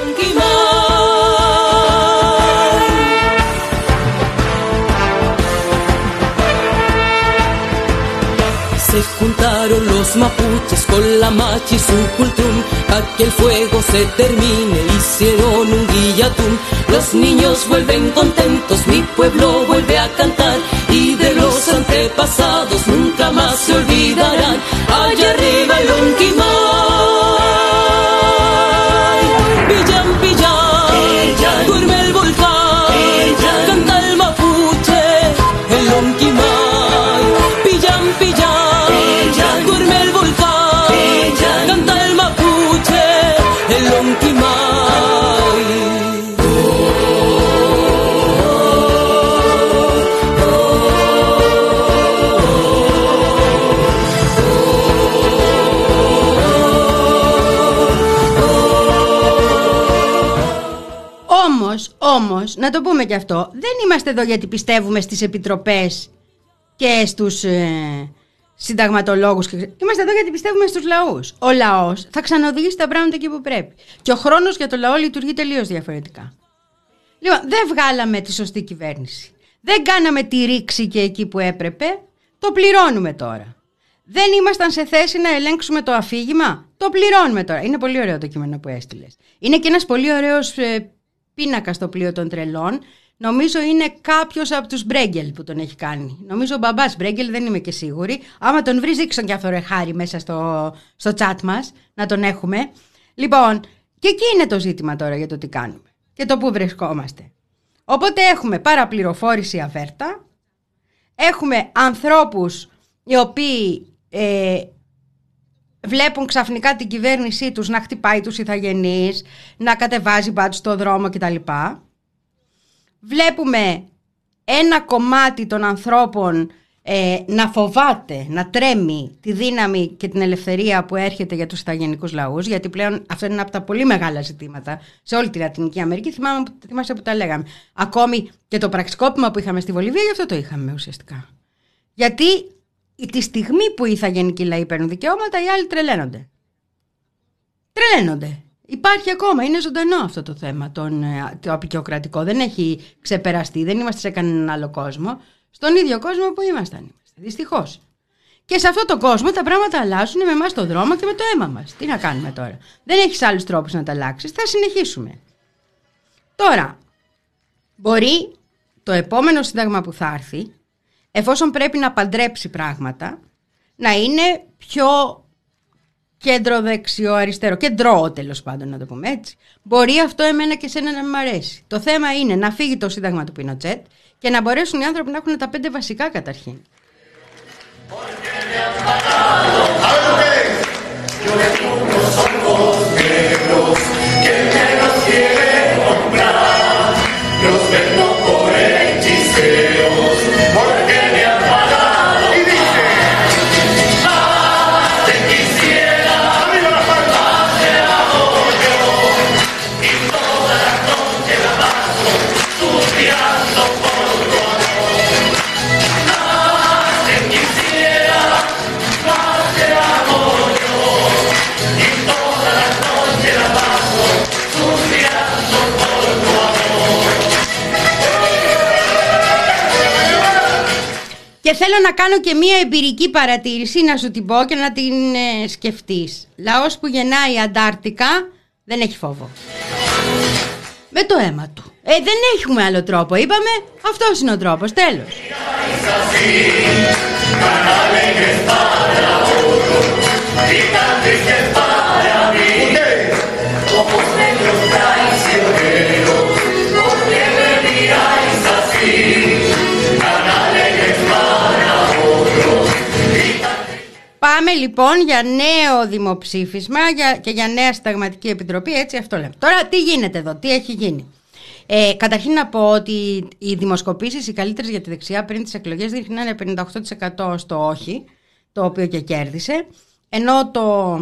Se juntaron los mapuches con la machi y su cultrum, pa' que el fuego se termine, hicieron un guillatún. Los niños vuelven contentos, mi pueblo vuelve a cantar, y de los antepasados nunca más se olvidarán. Allá arriba el Lonquimay. Pillán, pillán, duerme el volcán, canta el mapuche, el Lonquimay. Pillán, pillán, duerme el volcán, canta el mapuche, el Lonquimay. Όμως, όμως, να το πούμε και αυτό, δεν είμαστε εδώ γιατί πιστεύουμε στις επιτροπές και στους... Ε, συνταγματολόγους. Και... Είμαστε εδώ γιατί πιστεύουμε στους λαούς. Ο λαός θα ξαναοδηγήσει τα πράγματα εκεί που πρέπει. Και ο χρόνος για το λαό λειτουργεί τελείως διαφορετικά. Λοιπόν, δεν βγάλαμε τη σωστή κυβέρνηση. Δεν κάναμε τη ρήξη και εκεί που έπρεπε. Το πληρώνουμε τώρα. Δεν ήμασταν σε θέση να ελέγξουμε το αφήγημα. Το πληρώνουμε τώρα. Είναι πολύ ωραίο το κείμενο που έστειλες. Είναι και ένας πολύ ωραίος ε, πίνακας στο πλοίο των τρελών. Νομίζω είναι κάποιος από τους Μπρέγκελ που τον έχει κάνει. Νομίζω ο μπαμπάς Μπρέγκελ, δεν είμαι και σίγουρη. Άμα τον βρεις, δείξον και αυτό ρε χάρη μέσα στο, στο chat μας, να τον έχουμε. Λοιπόν, και εκεί είναι το ζήτημα τώρα για το τι κάνουμε και το που βρισκόμαστε. Οπότε έχουμε παραπληροφόρηση αβέρτα, έχουμε ανθρώπους οι οποίοι ε, βλέπουν ξαφνικά την κυβέρνησή τους να χτυπάει τους ηθαγενείς, να κατεβάζει μπάτσους στο δρόμο κτλ. Βλέπουμε ένα κομμάτι των ανθρώπων ε, να φοβάται, να τρέμει τη δύναμη και την ελευθερία που έρχεται για τους ηθαγενικούς λαούς, γιατί πλέον αυτό είναι ένα από τα πολύ μεγάλα ζητήματα σε όλη τη Λατινική Αμερική. Θυμάμαι, θυμάσαι που τα λέγαμε. Ακόμη και το πραξικόπημα που είχαμε στη Βολιβία, γι' αυτό το είχαμε ουσιαστικά. Γιατί τη στιγμή που οι ηθαγενικοί λαοί παίρνουν δικαιώματα, οι άλλοι τρελαίνονται. Τρελαίνονται. Υπάρχει ακόμα, είναι ζωντανό αυτό το θέμα, τον, το απεικιοκρατικό. Δεν έχει ξεπεραστεί, δεν είμαστε σε κανέναν άλλο κόσμο. Στον ίδιο κόσμο που ήμασταν είμαστε, δυστυχώς. Και σε αυτόν τον κόσμο τα πράγματα αλλάζουν με εμάς τον δρόμο και με το αίμα μας. Τι να κάνουμε τώρα. Δεν έχεις άλλους τρόπους να τα αλλάξεις, θα συνεχίσουμε. Τώρα, μπορεί το επόμενο σύνταγμα που θα έρθει, εφόσον πρέπει να παντρέψει πράγματα, να είναι πιο κέντρο δεξιό αριστερό, κεντρό τέλος πάντων να το πούμε έτσι. Μπορεί αυτό εμένα και σένα να μην μ' αρέσει. Το θέμα είναι να φύγει το σύνταγμα του Πινοτσέτ και να μπορέσουν οι άνθρωποι να έχουν τα πέντε βασικά καταρχήν. Και θέλω να κάνω και μία εμπειρική παρατήρηση, να σου την πω και να την ε, σκεφτείς. Λαός που γεννάει Αντάρτικα δεν έχει φόβο. Με το αίμα του. Ε, δεν έχουμε άλλο τρόπο, είπαμε. Αυτός είναι ο τρόπος, τέλος. Πάμε λοιπόν για νέο δημοψήφισμα για, και για νέα συνταγματική επιτροπή, έτσι αυτό λέμε. Τώρα τι γίνεται εδώ, τι έχει γίνει. Ε, καταρχήν να πω ότι οι δημοσκοπήσεις, οι καλύτερες για τη δεξιά πριν τις εκλογές, δείχνανε πενήντα οκτώ τοις εκατό στο όχι, το οποίο και κέρδισε, ενώ το,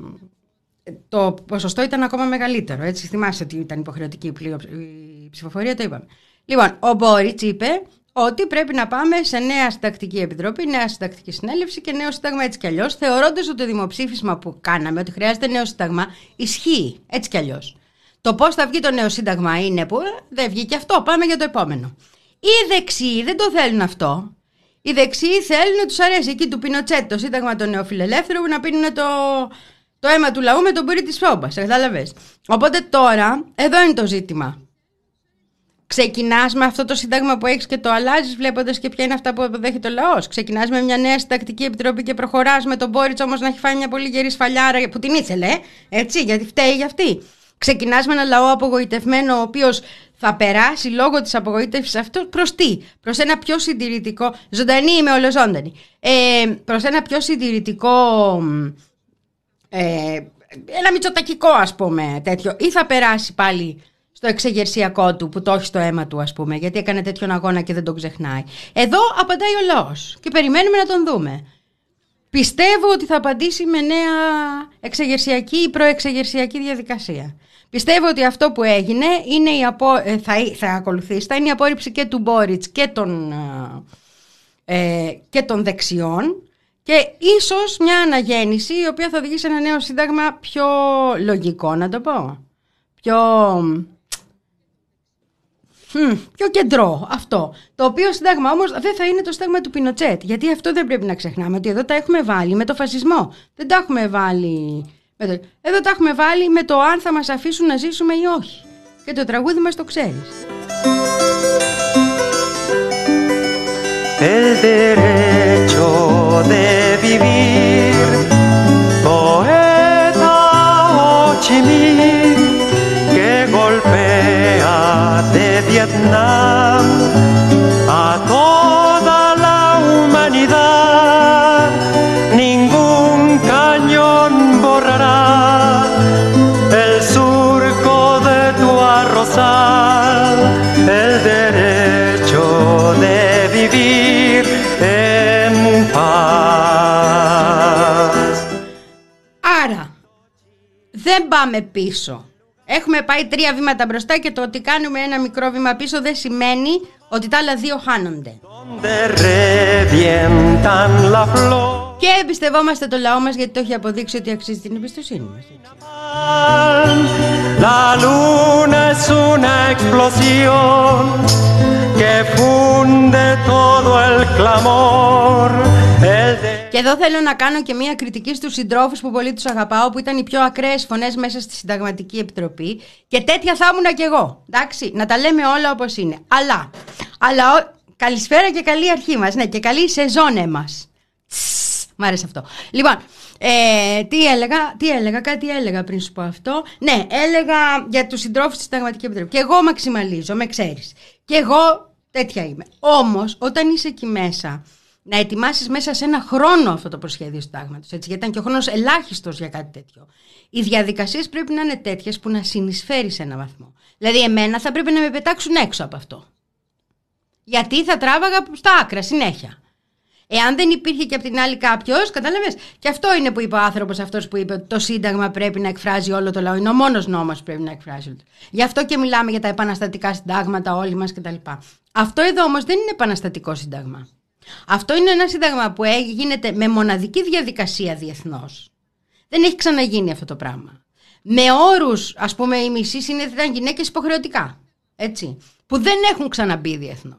το ποσοστό ήταν ακόμα μεγαλύτερο. Έτσι, θυμάσαι ότι ήταν υποχρεωτική η ψηφοφορία, το είπαμε. Λοιπόν, ο Μπόριτς είπε ότι πρέπει να πάμε σε νέα συντακτική επιτροπή, νέα συντακτική συνέλευση και νέο σύνταγμα έτσι κι αλλιώς, θεωρώντας ότι το δημοψήφισμα που κάναμε, ότι χρειάζεται νέο σύνταγμα, ισχύει έτσι κι αλλιώς. Το πώς θα βγει το νέο σύνταγμα είναι που δεν βγήκε αυτό, πάμε για το επόμενο. Οι δεξιοί δεν το θέλουν αυτό. Οι δεξιοί θέλουν, τους αρέσει εκεί του Πινοτσέτ, το σύνταγμα των νεοφιλελεύθερων, που να πίνουν το, το αίμα του λαού με τον πουρί της φόμπας. Κατάλαβες. Οπότε τώρα, εδώ είναι το ζήτημα. Ξεκινάς με αυτό το σύνταγμα που έχεις και το αλλάζεις, βλέποντας και ποια είναι αυτά που αποδέχεται ο λαός. Ξεκινάς με μια νέα συντακτική επιτροπή και προχωράς με τον Μπόριτς όμως να έχει φάει μια πολύ γερή σφαλιάρα που την ήθελε, έτσι, γιατί φταίει για αυτή. Ξεκινάς με ένα λαό απογοητευμένο, ο οποίος θα περάσει λόγω της απογοήτευσης αυτό προς τι? Προς ένα πιο συντηρητικό, ζωντανή είμαι ολοζώντανη, ε, προς ένα πιο συντηρητικό, ε, ένα μητσοτακικό ας πούμε τέτοιο, ή θα περάσει πάλι στο εξεγερσιακό του που το έχει στο αίμα του ας πούμε, γιατί έκανε τέτοιον αγώνα και δεν τον ξεχνάει. Εδώ απαντάει ο λαός και περιμένουμε να τον δούμε. Πιστεύω ότι θα απαντήσει με νέα εξεγερσιακή ή προεξεγερσιακή διαδικασία. Πιστεύω ότι αυτό που έγινε είναι η απο... θα, θα ακολουθήσει, θα είναι η απόρριψη και του Μπόριτς και των, ε, και των δεξιών Και ίσως μια αναγέννηση η οποία θα οδηγήσει σε ένα νέο σύνταγμα πιο λογικό, να το πω. Πιο... Hm, πιο κεντρό αυτό. Το οποίο σύνταγμα όμως δεν θα είναι το σύνταγμα του Πινοτσέτ. Γιατί αυτό δεν πρέπει να ξεχνάμε. Ότι εδώ τα έχουμε βάλει με το φασισμό. Δεν τα έχουμε βάλει... Με το... Εδώ τα έχουμε βάλει με το αν θα μας αφήσουν να ζήσουμε ή όχι. Και το τραγούδι μας το ξέρεις. El derecho de vivir, poeta Ho Chi Minh, que golpea de Vietnam a toda la humanidad. Ningún cañón borrará el surco de tu arrozal. El derecho de vivir en paz. Άρα, δεν πάμε πίσω. Έχουμε πάει τρία βήματα μπροστά και το ότι κάνουμε ένα μικρό βήμα πίσω δεν σημαίνει ότι τα άλλα δύο χάνονται. Και εμπιστευόμαστε το λαό μας γιατί το έχει αποδείξει ότι αξίζει την εμπιστοσύνη μας. La luna es una explosión que funde todo el clamor. Και εδώ θέλω να κάνω και μια κριτική στους συντρόφους που πολύ τους αγαπάω, που ήταν οι πιο ακραίες φωνές μέσα στη Συνταγματική Επιτροπή. Και τέτοια θα ήμουν κι εγώ. Εντάξει, να τα λέμε όλα όπως είναι. Αλλά, αλλά καλησπέρα και καλή αρχή μας. Ναι, και καλή σεζόν μας. Μ' άρεσε αυτό. Λοιπόν, ε, τι έλεγα, τι έλεγα, κάτι έλεγα πριν σου πω αυτό. Ναι, έλεγα για τους συντρόφους στη Συνταγματική Επιτροπή. Και εγώ μαξιμαλίζω, με ξέρεις. Και εγώ τέτοια είμαι. Όμως, όταν είσαι εκεί μέσα, να ετοιμάσεις μέσα σε ένα χρόνο αυτό το προσχέδιο συντάγματος, έτσι, γιατί ήταν και ο χρόνος ελάχιστος για κάτι τέτοιο. Οι διαδικασίες πρέπει να είναι τέτοιες που να συνεισφέρει σε ένα βαθμό. Δηλαδή, εμένα θα πρέπει να με πετάξουν έξω από αυτό. Γιατί θα τράβαγα στα άκρα συνέχεια. Εάν δεν υπήρχε και από την άλλη κάποιος, κατάλαβες. Και αυτό είναι που είπε ο άνθρωπος αυτός που είπε ότι το Σύνταγμα πρέπει να εκφράζει όλο το λαό. Είναι ο μόνος νόμος που πρέπει να εκφράζει όλο το λαό. Γι' αυτό και μιλάμε για τα επαναστατικά συντάγματα όλοι μας κτλ. Αυτό εδώ όμως δεν είναι επαναστατικό σύνταγμα. Αυτό είναι ένα σύνταγμα που γίνεται με μοναδική διαδικασία διεθνώς. Δεν έχει ξαναγίνει αυτό το πράγμα. Με όρους, ας πούμε, οι μισοί ήταν γυναίκες υποχρεωτικά. Έτσι. Που δεν έχουν ξαναμπεί διεθνώς.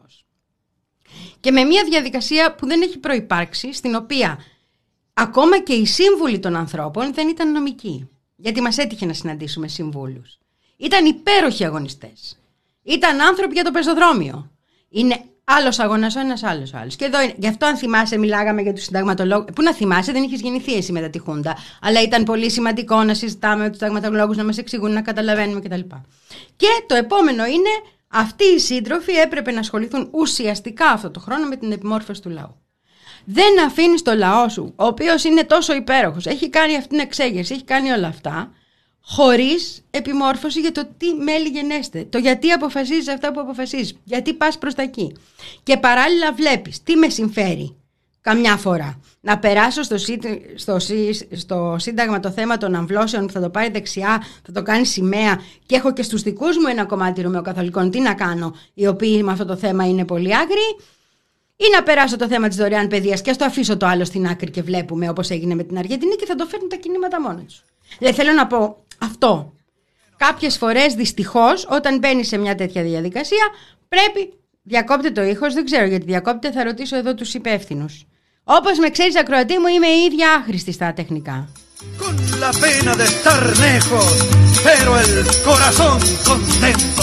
Και με μια διαδικασία που δεν έχει προϋπάρξει, στην οποία ακόμα και οι σύμβουλοι των ανθρώπων δεν ήταν νομικοί. Γιατί μας έτυχε να συναντήσουμε συμβούλους. Ήταν υπέροχοι αγωνιστές. Ήταν άνθρωποι για το πεζοδρόμιο. Είναι άλλος αγώνας ο ένας, άλλος ο άλλος. Και εδώ είναι. Γι' αυτό, αν θυμάσαι, μιλάγαμε για τους συνταγματολόγους. Πού να θυμάσαι, δεν είχες γεννηθεί εσύ μετά τη Χούντα. Αλλά ήταν πολύ σημαντικό να συζητάμε με τους συνταγματολόγους, να μας εξηγούν, να καταλαβαίνουμε κτλ. Και το επόμενο είναι. Αυτοί οι σύντροφοι έπρεπε να ασχοληθούν ουσιαστικά αυτό το χρόνο με την επιμόρφωση του λαού. Δεν αφήνεις το λαό σου, ο οποίος είναι τόσο υπέροχος, έχει κάνει αυτή την εξέγερση, έχει κάνει όλα αυτά, χωρίς επιμόρφωση για το τι μέλη γενέστε, το γιατί αποφασίζεις αυτά που αποφασίζεις, γιατί πας προς τα εκεί. Και παράλληλα βλέπεις τι με συμφέρει καμιά φορά. Να περάσω στο, στο, στο Σύνταγμα το θέμα των αμβλώσεων που θα το πάρει δεξιά, θα το κάνει σημαία, και έχω και στους δικούς μου ένα κομμάτι ρωμαιοκαθολικών. Τι να κάνω, οι οποίοι με αυτό το θέμα είναι πολύ άγριοι, ή να περάσω το θέμα της δωρεάν παιδείας και ας το αφήσω το άλλο στην άκρη και βλέπουμε όπως έγινε με την Αργεντινή και θα το φέρνουν τα κινήματα μόνα τους. Δηλαδή θέλω να πω αυτό. Κάποιες φορές δυστυχώς όταν μπαίνεις σε μια τέτοια διαδικασία πρέπει. Διακόπτε το ήχος, δεν ξέρω γιατί διακόπτε, θα ρωτήσω εδώ τους υπεύθυνους. Όπως με ξέρεις, ακροατή μου, είμαι η ίδια άχρηστη στα τεχνικά. Con la pena de estar lejos, pero el corazón contento.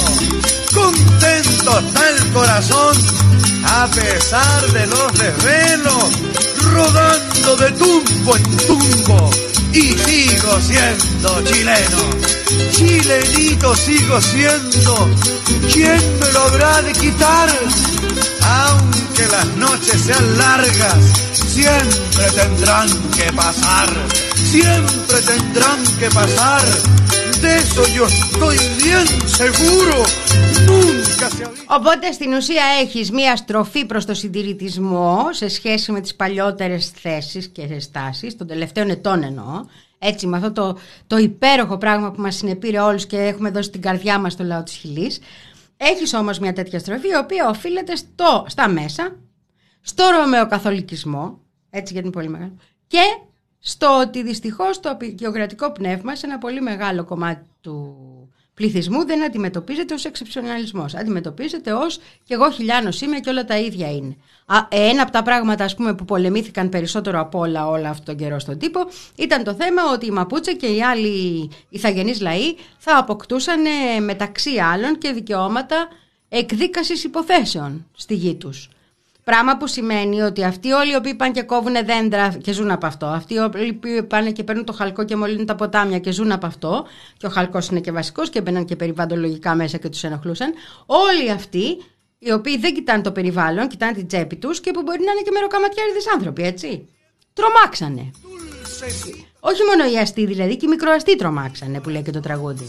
Contento está el corazón, a pesar de los desvelos, rodando de tumbo en tumbo. Y sigo siendo chileno, chilenito sigo siendo. ¿Quién me lo habrá de quitar? Aunque las noches sean largas, siempre tendrán que pasar, siempre tendrán que pasar. De eso yo estoy bien seguro. Nunca se había... Οπότε στην ουσία έχεις μία στροφή προς το συντηρητισμό σε σχέση με τις παλιότερες θέσεις και στάσεις των τελευταίων ετών εννοώ. Έτσι, με αυτό το, το υπέροχο πράγμα που μας συνεπήρε όλους και έχουμε δώσει την καρδιά μας στο λαό της Χιλής. Έχεις όμως μια τέτοια στροφή η οποία οφείλεται στο, στα μέσα, στο ρωμαιοκαθολικισμό, Έτσι γιατί είναι πολύ μεγάλο. Και στο ότι δυστυχώς το απεικιοκρατικό πνεύμα σε ένα πολύ μεγάλο κομμάτι του πληθυσμού δεν αντιμετωπίζεται ως εξεψιοναλισμός. Αντιμετωπίζεται ως και εγώ χιλιάνος είμαι και όλα τα ίδια είναι. Α, ένα από τα πράγματα, ας πούμε, που πολεμήθηκαν περισσότερο από όλα όλα αυτόν τον καιρό στον τύπο ήταν το θέμα ότι οι Μαπούτσε και οι άλλοι ηθαγενείς λαοί θα αποκτούσαν ε, μεταξύ άλλων και δικαιώματα εκδίκασης υποθέσεων στη γη τους. Πράγμα που σημαίνει ότι αυτοί όλοι οι οποίοι πάνε και κόβουν δέντρα και ζουν από αυτό, αυτοί οι οποίοι πάνε και παίρνουν το χαλκό και μολύνουν τα ποτάμια και ζουν από αυτό, και ο χαλκός είναι και βασικός και μπαίναν και περιβαλλοντολογικά μέσα και τους ενοχλούσαν, όλοι αυτοί οι οποίοι δεν κοιτάνε το περιβάλλον, κοιτάνε την τσέπη τους και που μπορεί να είναι και μεροκαματιάριδες άνθρωποι, έτσι. Τρομάξανε. Όχι μόνο οι αστεί δηλαδή, και οι μικροαστεί τρομάξανε, που λέει και το τραγούδι.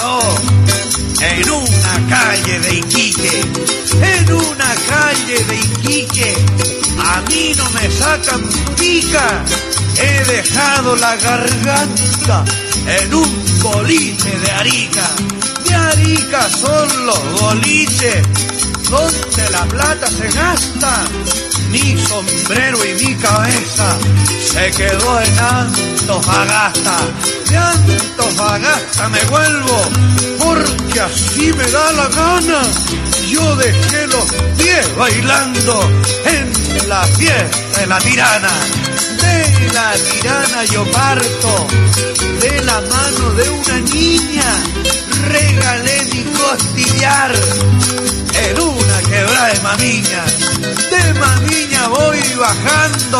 En una calle de Iquique, en una calle de Iquique, a mí no me sacan pica, he dejado la garganta en un boliche de Arica. De Arica son los boliches donde la plata se gasta. Mi sombrero y mi cabeza se quedó en Antofagasta. De Antofagasta me vuelvo porque así me da la gana. Yo dejé los pies bailando en la fiesta de la tirana. De la tirana yo parto de la mano de una niña. Regalé mi costillar en una quebrada de Mamiña. De Mamiña voy bajando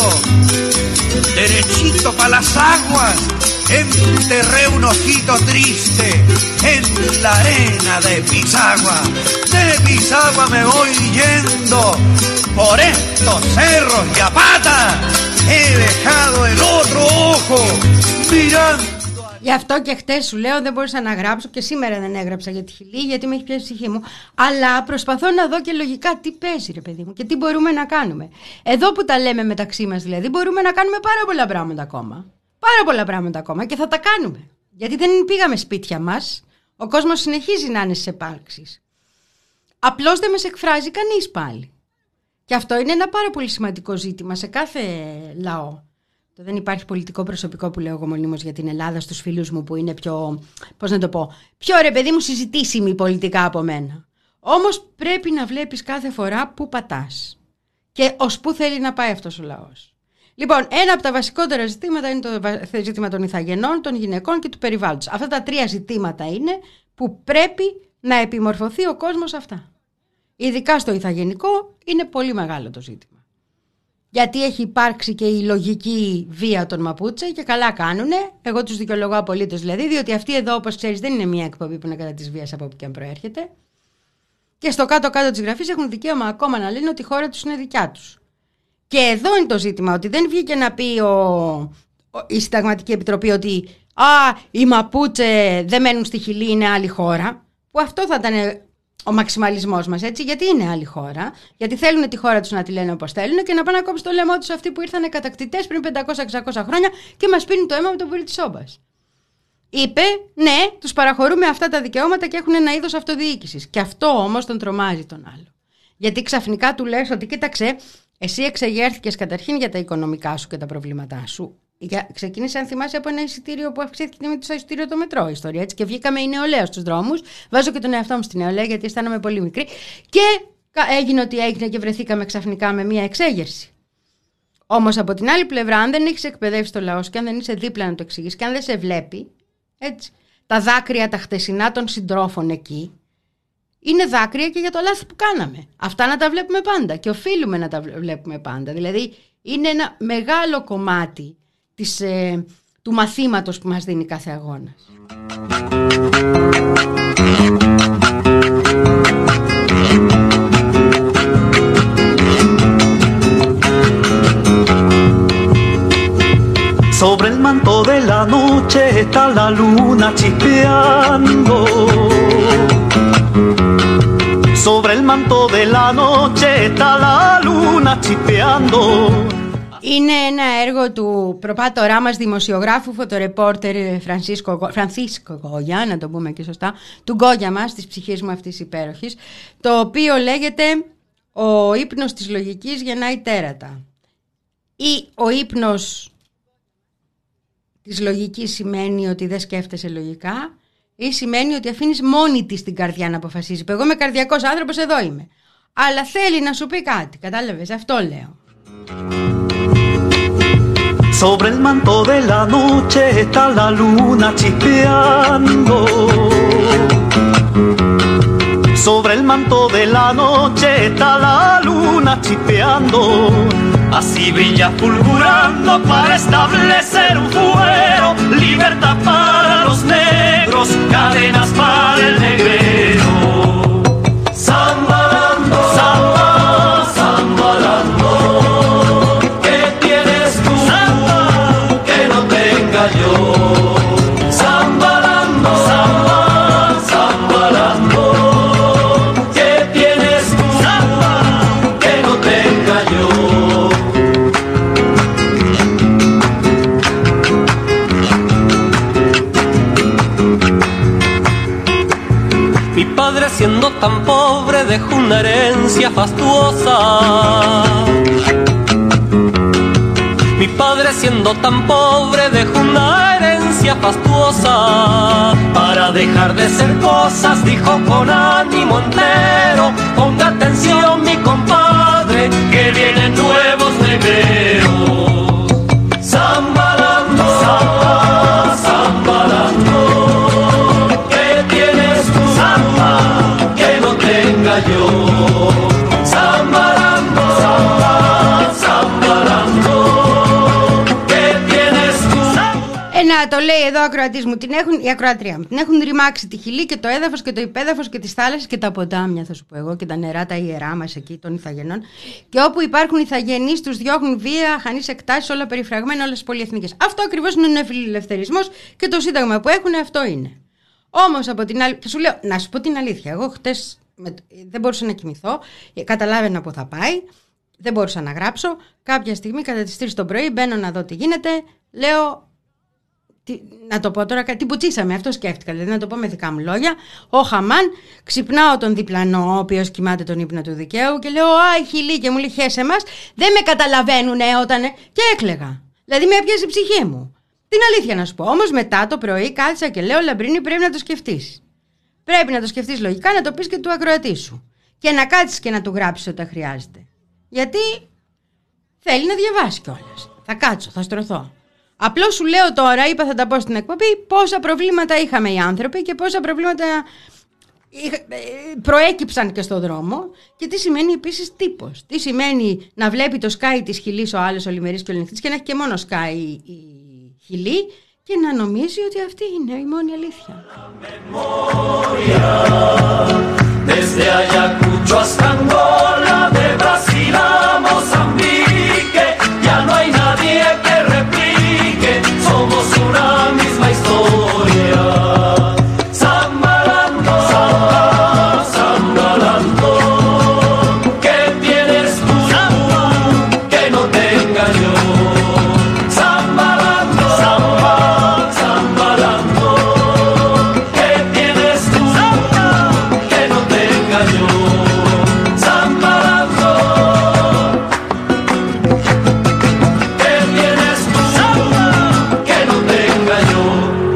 derechito pa' las aguas. Enterré un ojito triste en la arena de Pisagua. De Pisagua me voy yendo por estos cerros y a pata. He dejado el otro ojo mirando. Γι' αυτό και χτες σου λέω δεν μπορούσα να γράψω και σήμερα δεν έγραψα για τη Χιλή, γιατί με έχει πιάσει η ψυχή μου. Αλλά προσπαθώ να δω και λογικά τι παίζει, ρε παιδί μου, και τι μπορούμε να κάνουμε. Εδώ που τα λέμε μεταξύ μας δηλαδή, μπορούμε να κάνουμε πάρα πολλά πράγματα ακόμα. Πάρα πολλά πράγματα ακόμα και θα τα κάνουμε. Γιατί δεν πήγαμε σπίτια μας. Ο κόσμος συνεχίζει να είναι σε επάρξεις. Απλώς δεν μας εκφράζει κανείς πάλι. Και αυτό είναι ένα πάρα πολύ σημαντικό ζήτημα σε κάθε λαό. Το δεν υπάρχει πολιτικό προσωπικό που λέω εγώ μονίμως για την Ελλάδα στους φίλους μου που είναι πιο, πώς να το πω, πιο ρε παιδί μου συζητήσιμοι πολιτικά από μένα. Όμως πρέπει να βλέπεις κάθε φορά που πατάς και ως που θέλει να πάει αυτός ο λαός. Λοιπόν, ένα από τα βασικότερα ζητήματα είναι το ζήτημα των ηθαγενών, των γυναικών και του περιβάλλοντος. Αυτά τα τρία ζητήματα είναι που πρέπει να επιμορφωθεί ο κόσμος αυτά. Ειδικά στο ηθαγενικό είναι πολύ μεγάλο το ζήτημα. Γιατί έχει υπάρξει και η λογική βία των Μαπούτσε και καλά κάνουνε. Εγώ τους δικαιολογώ απολύτως δηλαδή, διότι αυτή εδώ, όπως ξέρεις, δεν είναι μια εκπομπή που είναι κατά της βίας από όπου και αν προέρχεται. Και στο κάτω-κάτω της γραφής έχουν δικαίωμα ακόμα να λένε ότι η χώρα τους είναι δικιά τους. Και εδώ είναι το ζήτημα, ότι δεν βγήκε να πει ο, ο, η Συνταγματική Επιτροπή ότι «Α, οι Μαπούτσε δεν μένουν στη Χιλή, είναι άλλη χώρα», που αυτό θα ήταν ο μαξιμαλισμός μας, έτσι, γιατί είναι άλλη χώρα, γιατί θέλουν τη χώρα τους να τη λένε όπως θέλουν και να πάνε να κόψουν το λαιμό τους αυτοί που ήρθαν κατακτητές πριν πεντακόσια εξακόσια χρόνια και μας πίνουν το αίμα με τον πουρί της όμπας. Είπε, ναι, τους παραχωρούμε αυτά τα δικαιώματα και έχουν ένα είδος αυτοδιοίκησης. Και αυτό όμως τον τρομάζει τον άλλο. Γιατί ξαφνικά του λες ότι κοίταξε, εσύ εξεγέρθηκες καταρχήν για τα οικονομικά σου και τα προβλήματά σου. Ξεκίνησε, αν θυμάσαι, από ένα εισιτήριο που αυξήθηκε τη τιμή του εισιτήριο το μετρό, ιστορία. Έτσι, και βγήκαμε η νεολαία στους δρόμους. Βάζω και τον εαυτό μου στη νεολαία, γιατί αισθάνομαι πολύ μικρή. Και έγινε ότι έγινε και βρεθήκαμε ξαφνικά με μια εξέγερση. Όμως από την άλλη πλευρά, αν δεν έχεις εκπαιδεύσει το λαό σου και αν δεν είσαι δίπλα να το εξηγείς και αν δεν σε βλέπει, έτσι, τα δάκρυα τα χτεσινά των συντρόφων εκεί είναι δάκρυα και για το λάθη που κάναμε. Αυτά να τα βλέπουμε πάντα και οφείλουμε να τα βλέπουμε πάντα. Δηλαδή, είναι ένα μεγάλο κομμάτι της, ε, του μαθήματος που μας δίνει κάθε αγώνας. Sobre el manto de la noche está la luna chispeando. Sobre el manto de la noche está la luna chispeando. Είναι ένα έργο του προπάτορά μας δημοσιογράφου, φωτορεπόρτερ Φρανσίσκο, Φρανσίσκο Γκόγια, να το πούμε και σωστά, του Γκόγια μας, της ψυχής μου αυτής υπέροχης, το οποίο λέγεται «Ο ύπνος της λογικής γεννάει τέρατα». ή ο ύπνος της λογικής σημαίνει ότι δεν σκέφτεσαι λογικά, ή σημαίνει ότι αφήνεις μόνη της την καρδιά να αποφασίζει. Εγώ είμαι καρδιακός άνθρωπος, εδώ είμαι. Αλλά θέλει να σου πει κάτι, κατάλαβες, αυτό λέω. Sobre el manto de la noche está la luna chispeando. Sobre el manto de la noche está la luna chispeando. Así brilla fulgurando para establecer un fuero. Libertad para los negros, cadenas para el negrero. Zambalando, samba, zambalando. ¿Qué tienes tú que no tenga yo? Zambalando, samba, zambalando. ¿Qué tienes tú que no tenga yo? Mi padre, siendo tan pobre, dejó una herencia fastuosa. Mi padre, siendo tan pobre, dejó una herencia fastuosa. Para dejar de ser cosas, dijo con ánimo entero: ponga atención, mi compadre, que vienen nuevos negreros. Zambalando, samba, zambalando. ¿Qué tienes tú, samba, que no tenga yo? Zambalando, samba, zambalando. ¿Qué tienes tú? Ε, να το λέει εδώ ο ακροατής μου, την έχουν, η ακροατρία μου. Την έχουν ρημάξει τη Χιλή και το έδαφος και το υπέδαφος και τις θάλασσες και τα ποτάμια, θα σου πω εγώ, και τα νερά τα ιερά μας εκεί των Ιθαγενών. Και όπου υπάρχουν Ιθαγενείς, τους διώχνουν βία, χανείς εκτάσεις, όλα περιφραγμένα, όλες τις πολυεθνικές. Αυτό ακριβώς είναι ο νεοφιλελευθερισμός και το σύνταγμα που έχουν, αυτό είναι. Όμως από την άλλη, και σου λέω, να σου πω την αλήθεια, εγώ χτες με, δεν μπορούσα να κοιμηθώ, καταλάβαινα που θα πάει, δεν μπορούσα να γράψω. Κάποια στιγμή κατά τις τρεις το πρωί μπαίνω να δω τι γίνεται, λέω. Τι, να το πω τώρα, τι πουτσίσαμε, αυτό σκέφτηκα, δηλαδή να το πω με δικά μου λόγια. Ο Χαμάν, ξυπνάω τον διπλανό, ο οποίος κοιμάται τον ύπνο του δικαίου, και λέω: α, η Χιλή, και μου λέει: χέσε μας, δεν με καταλαβαίνουνε όταν. Και έκλαιγα. Δηλαδή με έπιασε η ψυχή μου. Την αλήθεια να σου πω. Όμως μετά το πρωί κάθισα και λέω: Λαμπρίνη, πρέπει να το σκεφτείς. Πρέπει να το σκεφτείς λογικά, να το πεις και του ακροατή σου. Και να κάτσεις και να του γράψεις όταν χρειάζεται. Γιατί θέλει να διαβάσει κιόλας. Θα κάτσω, θα στρωθώ. Απλώς σου λέω τώρα, είπα θα τα πω στην εκπομπή, πόσα προβλήματα είχαμε οι άνθρωποι και πόσα προβλήματα προέκυψαν και στον δρόμο, και τι σημαίνει επίσης τύπος. Τι σημαίνει να βλέπει το σκάι της Χιλής ο άλλος, ο Λιμερής και ο Λινιχτής, και να έχει και μόνο σκάι η Χιλή, και να νομίζει ότι αυτή είναι η μόνη αλήθεια. Desde Ayacucho hasta Angola, de Brasil a Mozambique, ya no hay nadie que replique, somos una misma historia. Zambalando, samba, zambalando. ¿Qué tienes tú que no tenga yo? Zambalando, samba, zambalando. ¿Qué tienes tú que no tenga yo? Zambalando. ¿Qué tienes tú que no tenga yo?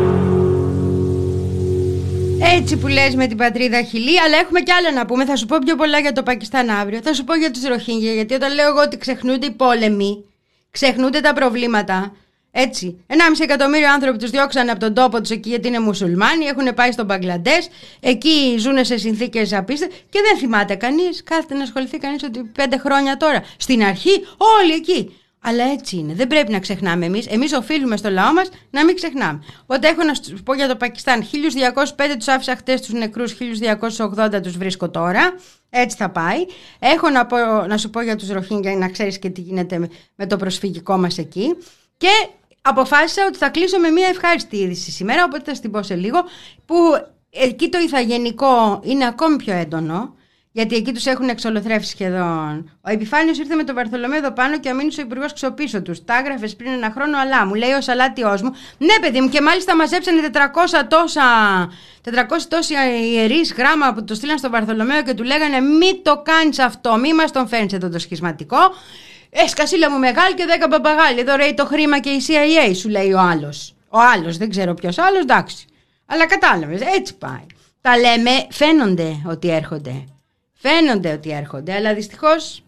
Έτσι που λες με την πατρίδα Χιλή, αλλά έχουμε κι άλλα να πούμε. Θα σου πω πιο πολλά για το Πακιστάν αύριο. Θα σου πω για τους Ροχίνγκια, γιατί όταν λέω εγώ ότι ξεχνούνται οι πόλεμοι, ξεχνούνται τα προβλήματα. Έτσι, ενάμιση εκατομμύριο άνθρωποι τους διώξαν από τον τόπο τους εκεί γιατί είναι μουσουλμάνοι, έχουν πάει στο Μπαγκλαντές, εκεί ζουν σε συνθήκες απίστευτες και δεν θυμάται κανείς. Κάθεται να ασχοληθεί κανείς ότι πέντε χρόνια τώρα. Στην αρχή όλοι εκεί. Αλλά έτσι είναι. Δεν πρέπει να ξεχνάμε εμείς. Εμείς οφείλουμε στο λαό μας να μην ξεχνάμε. Οπότε έχω να σου πω για το Πακιστάν. χίλια διακόσιους πέντε τους άφησα χτες τους νεκρούς, χίλια διακόσιους ογδόντα τους βρίσκω τώρα. Έτσι θα πάει. Έχω να, πω, να σου πω για τους Ροχίνγκια, να ξέρεις και τι γίνεται με, με το προσφυγικό μας εκεί. Και αποφάσισα ότι θα κλείσω με μια ευχάριστη είδηση σήμερα, οπότε θα στην πω σε λίγο, που εκεί το ηθαγενικό είναι ακόμη πιο έντονο, γιατί εκεί τους έχουν εξολοθρεύσει σχεδόν. Ο Επιφάνιος ήρθε με τον Βαρθολομαίο εδώ πάνω και ο Αμήνης ο υπουργός ξοπίσω τους. Τα έγραφες πριν ένα χρόνο, αλλά μου λέει ο Σαλάτιός μου, ναι παιδί μου, και μάλιστα μαζέψανε τετρακόσια τόσα, τετρακόσια τόσα ιερείς γράμμα που το στείλαν στον Βαρθολομαίο και του λέγανε μη το κάνεις αυτό, μη μας τον φέρνεις εδώ το σχισματικό. Ε, σκασίλα μου μεγάλη και δέκα παπαγάλοι. Εδώ ρέει το χρήμα και η σι άι έι, σου λέει ο άλλος. Ο άλλος, δεν ξέρω ποιος άλλος, εντάξει. Αλλά κατάλαβες, έτσι πάει. Τα λέμε, φαίνονται ότι έρχονται. Φαίνονται ότι έρχονται, αλλά δυστυχώς...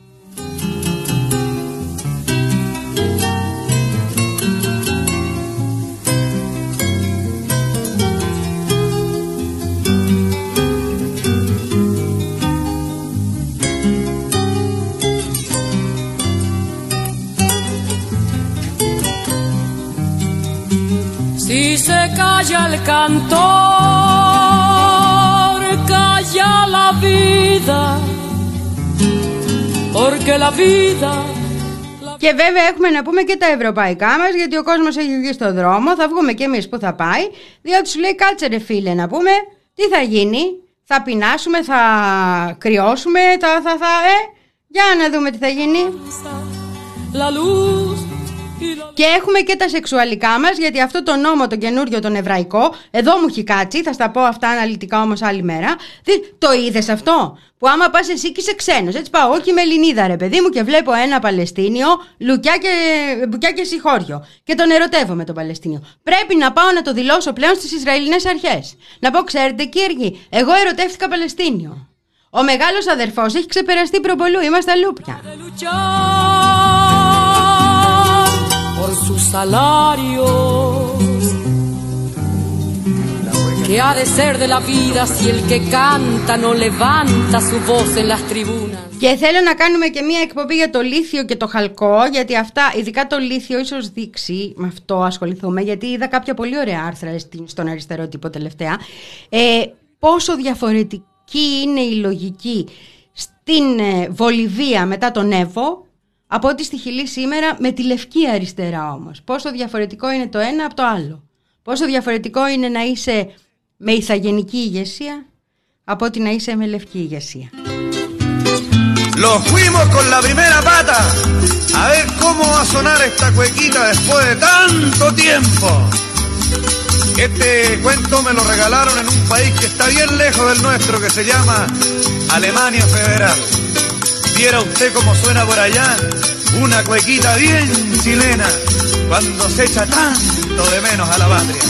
Si se calla el cantor, calla la vida, porque la vida... Και βέβαια έχουμε να πούμε και τα ευρωπαϊκά μας, γιατί ο κόσμος έχει βγει στον δρόμο, θα βγούμε κι εμείς που θα πάει, διότι σου λέει κάτσε ρε φίλε να πούμε, τι θα γίνει, θα πεινάσουμε, θα κρυώσουμε, θα, θα, θα, ε, για να δούμε τι θα γίνει. La luz. Και έχουμε και τα σεξουαλικά μας, γιατί αυτό το νόμο, το καινούριο, τον εβραϊκό, εδώ μου έχει κάτσει, θα στα πω αυτά αναλυτικά όμως άλλη μέρα. Το είδες αυτό? Που άμα πας εσύ και είσαι ξένος, έτσι πάω, όχι με Ελληνίδα ρε παιδί μου, και βλέπω ένα Παλαιστίνιο, λουκιά και, μπουκιά και συγχώριο, και τον ερωτεύομαι τον Παλαιστίνιο. Πρέπει να πάω να το δηλώσω πλέον στις Ισραηλινές αρχές. Να πω, ξέρετε κύριοι, εγώ ερωτεύτηκα Παλαιστίνιο. Ο μεγάλος αδερφός έχει ξεπεραστεί προπολού, είμαστε λούπια. Por sus salarios, que ha de ser de la vida si el que canta no levanta su voz en las tribunas. Και θέλω να κάνουμε και μία εκπομπή για το λίθιο και το χαλκό, γιατί αυτά, ειδικά το λίθιο, ίσως δείξει, με αυτό ασχοληθούμε, γιατί είδα κάποια πολύ ωραία άρθρα στον αριστερό τύπο τελευταία, ε, πόσο διαφορετική είναι η λογική στην ε, Βολιβία μετά τον Εύω, από ό,τι στη Χιλή σήμερα, με τη λευκή αριστερά όμως. Πόσο διαφορετικό είναι το ένα από το άλλο. Πόσο διαφορετικό είναι να είσαι με ηθαγενική ηγεσία από ότι να είσαι με λευκή ηγεσία. Los fuimos con la primera pata. A ver cómo va a sonar esta cuequita después de tanto tiempo. Este cuento me lo regalaron en un país que está bien lejos del nuestro, que se llama Alemania Federal. Viera usted cómo suena por allá, una cuequita bien chilena, cuando se echa tanto de menos a la patria.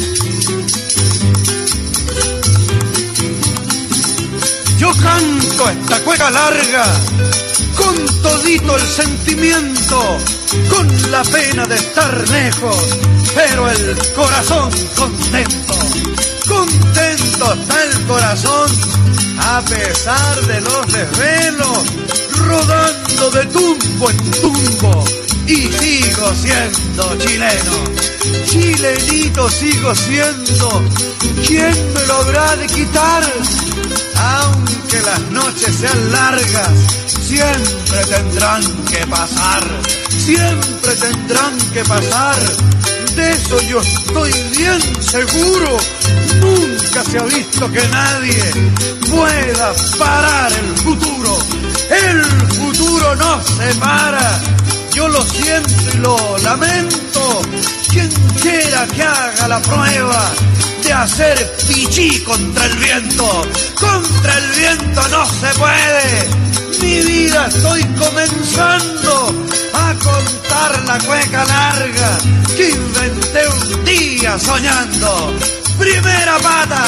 Yo canto esta cueca larga, con todito el sentimiento, con la pena de estar lejos, pero el corazón contento. Contento está el corazón, a pesar de los desvelos, rodando de tumbo en tumbo, y sigo siendo chileno. Chilenito sigo siendo, ¿quién me lo habrá de quitar? Aunque las noches sean largas, siempre tendrán que pasar, siempre tendrán que pasar. De eso yo estoy bien seguro. Nunca se ha visto que nadie pueda parar el futuro. El futuro no se para. Yo lo siento y lo lamento. Quien quiera que haga la prueba de hacer pichí contra el viento. Contra el viento no se puede. Mi vida estoy comenzando a contar la cueca larga que inventé un día soñando. Primera pata.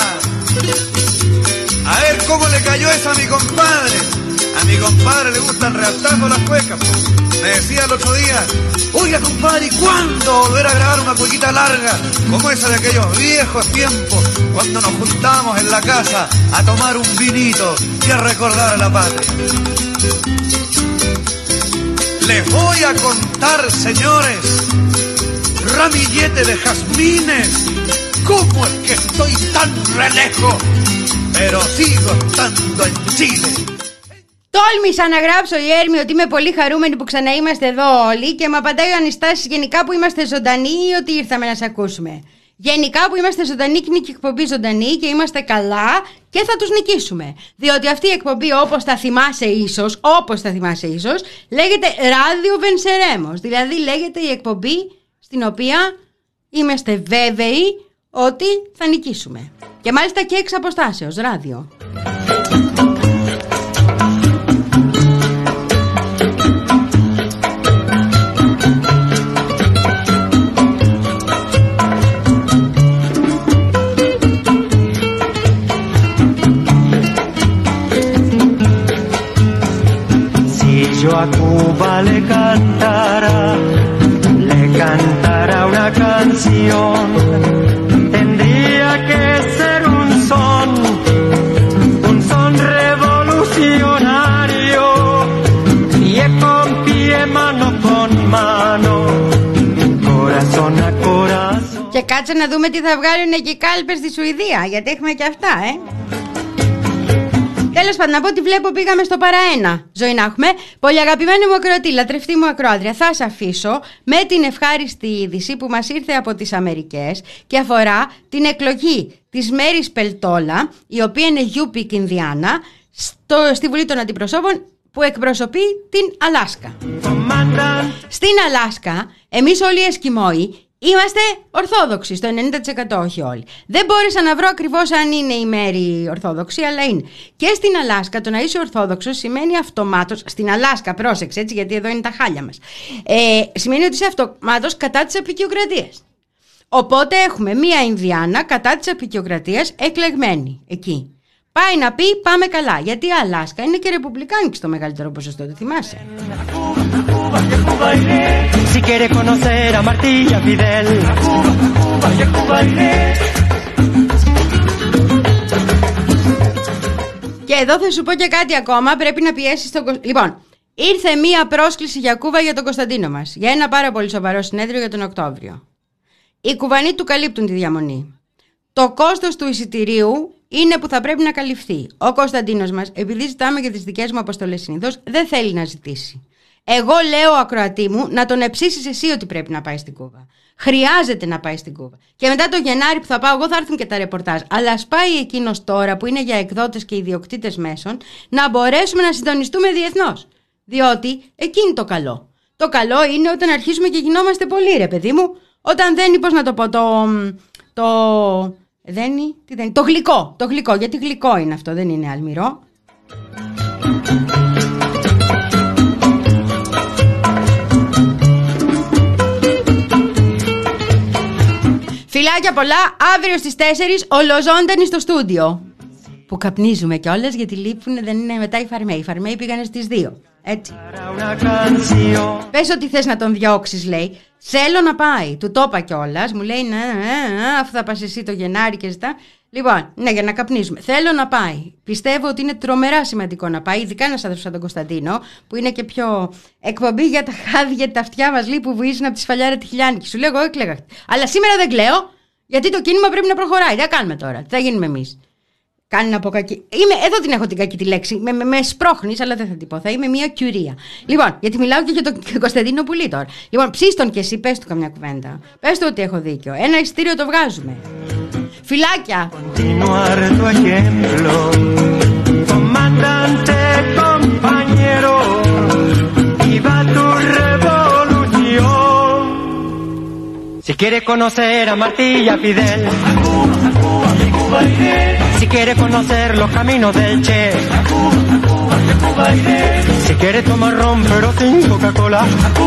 A ver cómo le cayó esa a mi compadre. A mi compadre le gustan realzando las cuecas. Me decía el otro día, oiga compadre, ¿y cuándo volver a grabar una cuequita larga como esa de aquellos viejos tiempos cuando nos juntábamos en la casa a tomar un vinito y a recordar a la patria? Les voy a contar, señores, ramillete de jazmines, cómo es que estoy tan re lejos, pero sigo estando en Chile. Τόλμησα να γράψω η Έρμη ότι είμαι πολύ χαρούμενη που ξαναείμαστε εδώ όλοι και μου απαντάει ο Ανιστάσης γενικά που είμαστε ζωντανοί ή ότι ήρθαμε να σε ακούσουμε. Γενικά που είμαστε ζωντανοί και είναι και εκπομπή ζωντανή και είμαστε καλά και θα τους νικήσουμε. Διότι αυτή η εκπομπή, όπως θα θυμάσαι ίσως, όπως θα θυμάσαι ίσως, λέγεται Radio Venceremos. Δηλαδή λέγεται η εκπομπή στην οποία είμαστε βέβαιοι ότι θα νικήσουμε. Και μάλιστα και εξ αποστάσεως, ράδιο. cantara, le cantara una canción, tendría que ser un son, un son revolucionario, pie con pie, mano con mano, corazón a corazón. Και κάτσε να δούμε τι θα βγάλουν εκεί κάλπες στη Σουηδία, γιατί έχουμε και αυτά, ε. Τέλος πάντων, από ό,τι βλέπω πήγαμε στο παραένα. Ζωή να έχουμε. Πολύ αγαπημένη μου ακροατή, λατρευτή μου ακροάτρια, θα σας αφήσω με την ευχάριστη είδηση που μας ήρθε από τις Αμερικές και αφορά την εκλογή της Μέρις Πελτόλα, η οποία είναι Γιούπικ Ινδιάνα, στο, στη Βουλή των Αντιπροσώπων, που εκπροσωπεί την Αλάσκα. Στην Αλάσκα, εμείς όλοι οι Εσκιμόοι είμαστε Ορθόδοξοι, στο ενενήντα τοις εκατό, όχι όλοι. Δεν μπόρεσα να βρω ακριβώς αν είναι η μέρη Ορθόδοξη, αλλά είναι. Και στην Αλάσκα το να είσαι Ορθόδοξος σημαίνει αυτομάτως, στην Αλάσκα, πρόσεξε έτσι, γιατί εδώ είναι τα χάλια μας. Ε, σημαίνει ότι είσαι αυτομάτως κατά της αποικιοκρατίας. Οπότε έχουμε μία Ινδιάνα κατά της αποικιοκρατίας εκλεγμένη εκεί. Πάει να πει πάμε καλά, γιατί η Αλάσκα είναι και ρεπουμπλικάνικη στο μεγαλύτερο ποσοστό, το θυμάσαι. Και εδώ θα σου πω και κάτι ακόμα, πρέπει να πιέσεις τον... Λοιπόν, ήρθε μία πρόσκληση για Κούβα για τον Κωνσταντίνο μας, για ένα πάρα πολύ σοβαρό συνέδριο για τον Οκτώβριο. Οι Κουβανοί του καλύπτουν τη διαμονή. Το κόστος του εισιτηρίου είναι που θα πρέπει να καλυφθεί. Ο Κωνσταντίνος μας, επειδή ζητάμε για τις δικές μου αποστολές συνήθως, δεν θέλει να ζητήσει. Εγώ λέω, ακροατή μου, να τον εψίσεις εσύ ότι πρέπει να πάει στην Κούβα. Χρειάζεται να πάει στην Κούβα. Και μετά το Γενάρη που θα πάω εγώ θα έρθουν και τα ρεπορτάζ. Αλλά ας πάει εκείνος τώρα που είναι για εκδότες και ιδιοκτήτες μέσων να μπορέσουμε να συντονιστούμε διεθνώς. Διότι εκεί είναι το καλό. Το καλό είναι όταν αρχίζουμε και γινόμαστε πολλοί, ρε παιδί μου. Όταν δεν είναι, πώς να το πω, το. το δεν είναι, τι δεν είναι, το γλυκό. Το γλυκό, γιατί γλυκό είναι αυτό, δεν είναι αλμυρό. Φιλάκια πολλά, αύριο στις τέσσερις ολοζώντανοι στο στούντιο. Που καπνίζουμε κιόλας γιατί λείπουν, δεν είναι μετά οι Φαρμαίοι. Οι Φαρμαίοι πήγανε στις δύο. Έτσι. Πες ότι θες να τον διώξεις, λέει. Θέλω να πάει. Του το είπα κιόλας. Μου λέει, ναι, ναι, ναι, αφού θα πας εσύ το Γενάρη και ζητά. Λοιπόν, ναι, για να καπνίζουμε. Θέλω να πάει. Πιστεύω ότι είναι τρομερά σημαντικό να πάει, ειδικά ένας άνθρωπος σαν τον Κωνσταντίνο, που είναι και πιο εκπομπή για τα χάδια, τα αυτιά μας, λέει, που βουίζουν από τη σφαλιάρα τη χιλιάνικη. Σου λέω, εγώ έκλαιγα. Αλλά σήμερα δεν κλαίω, γιατί το κίνημα πρέπει να προχωράει. Τι θα κάνουμε τώρα, τι θα γίνουμε εμείς. Κάνει να πω κακή. Είμαι, εδώ την έχω την κακή τη λέξη. Με, με, με σπρώχνεις, αλλά δεν θα την πω. Θα είμαι μια κιουρία. Λοιπόν, γιατί μιλάω και για τον Κωνσταντίνο Πουλή τώρα. Λοιπόν, ψήστον κι εσύ, πες του καμιά κουβέντα. Πες του ότι έχω δίκιο. Ένα εισιτήριο το βγάζουμε. Φιλάκια! Si quiere conocer a Martilla Fidel, si quiere conocer los caminos del Che, si quiere tomar ron pero sin Coca-Cola,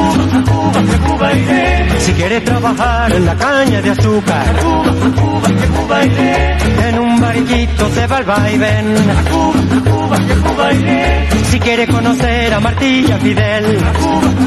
si quiere trabajar en la caña de azúcar, en un barquito se va al vaivén. Si quiere conocer a Martilla Fidel,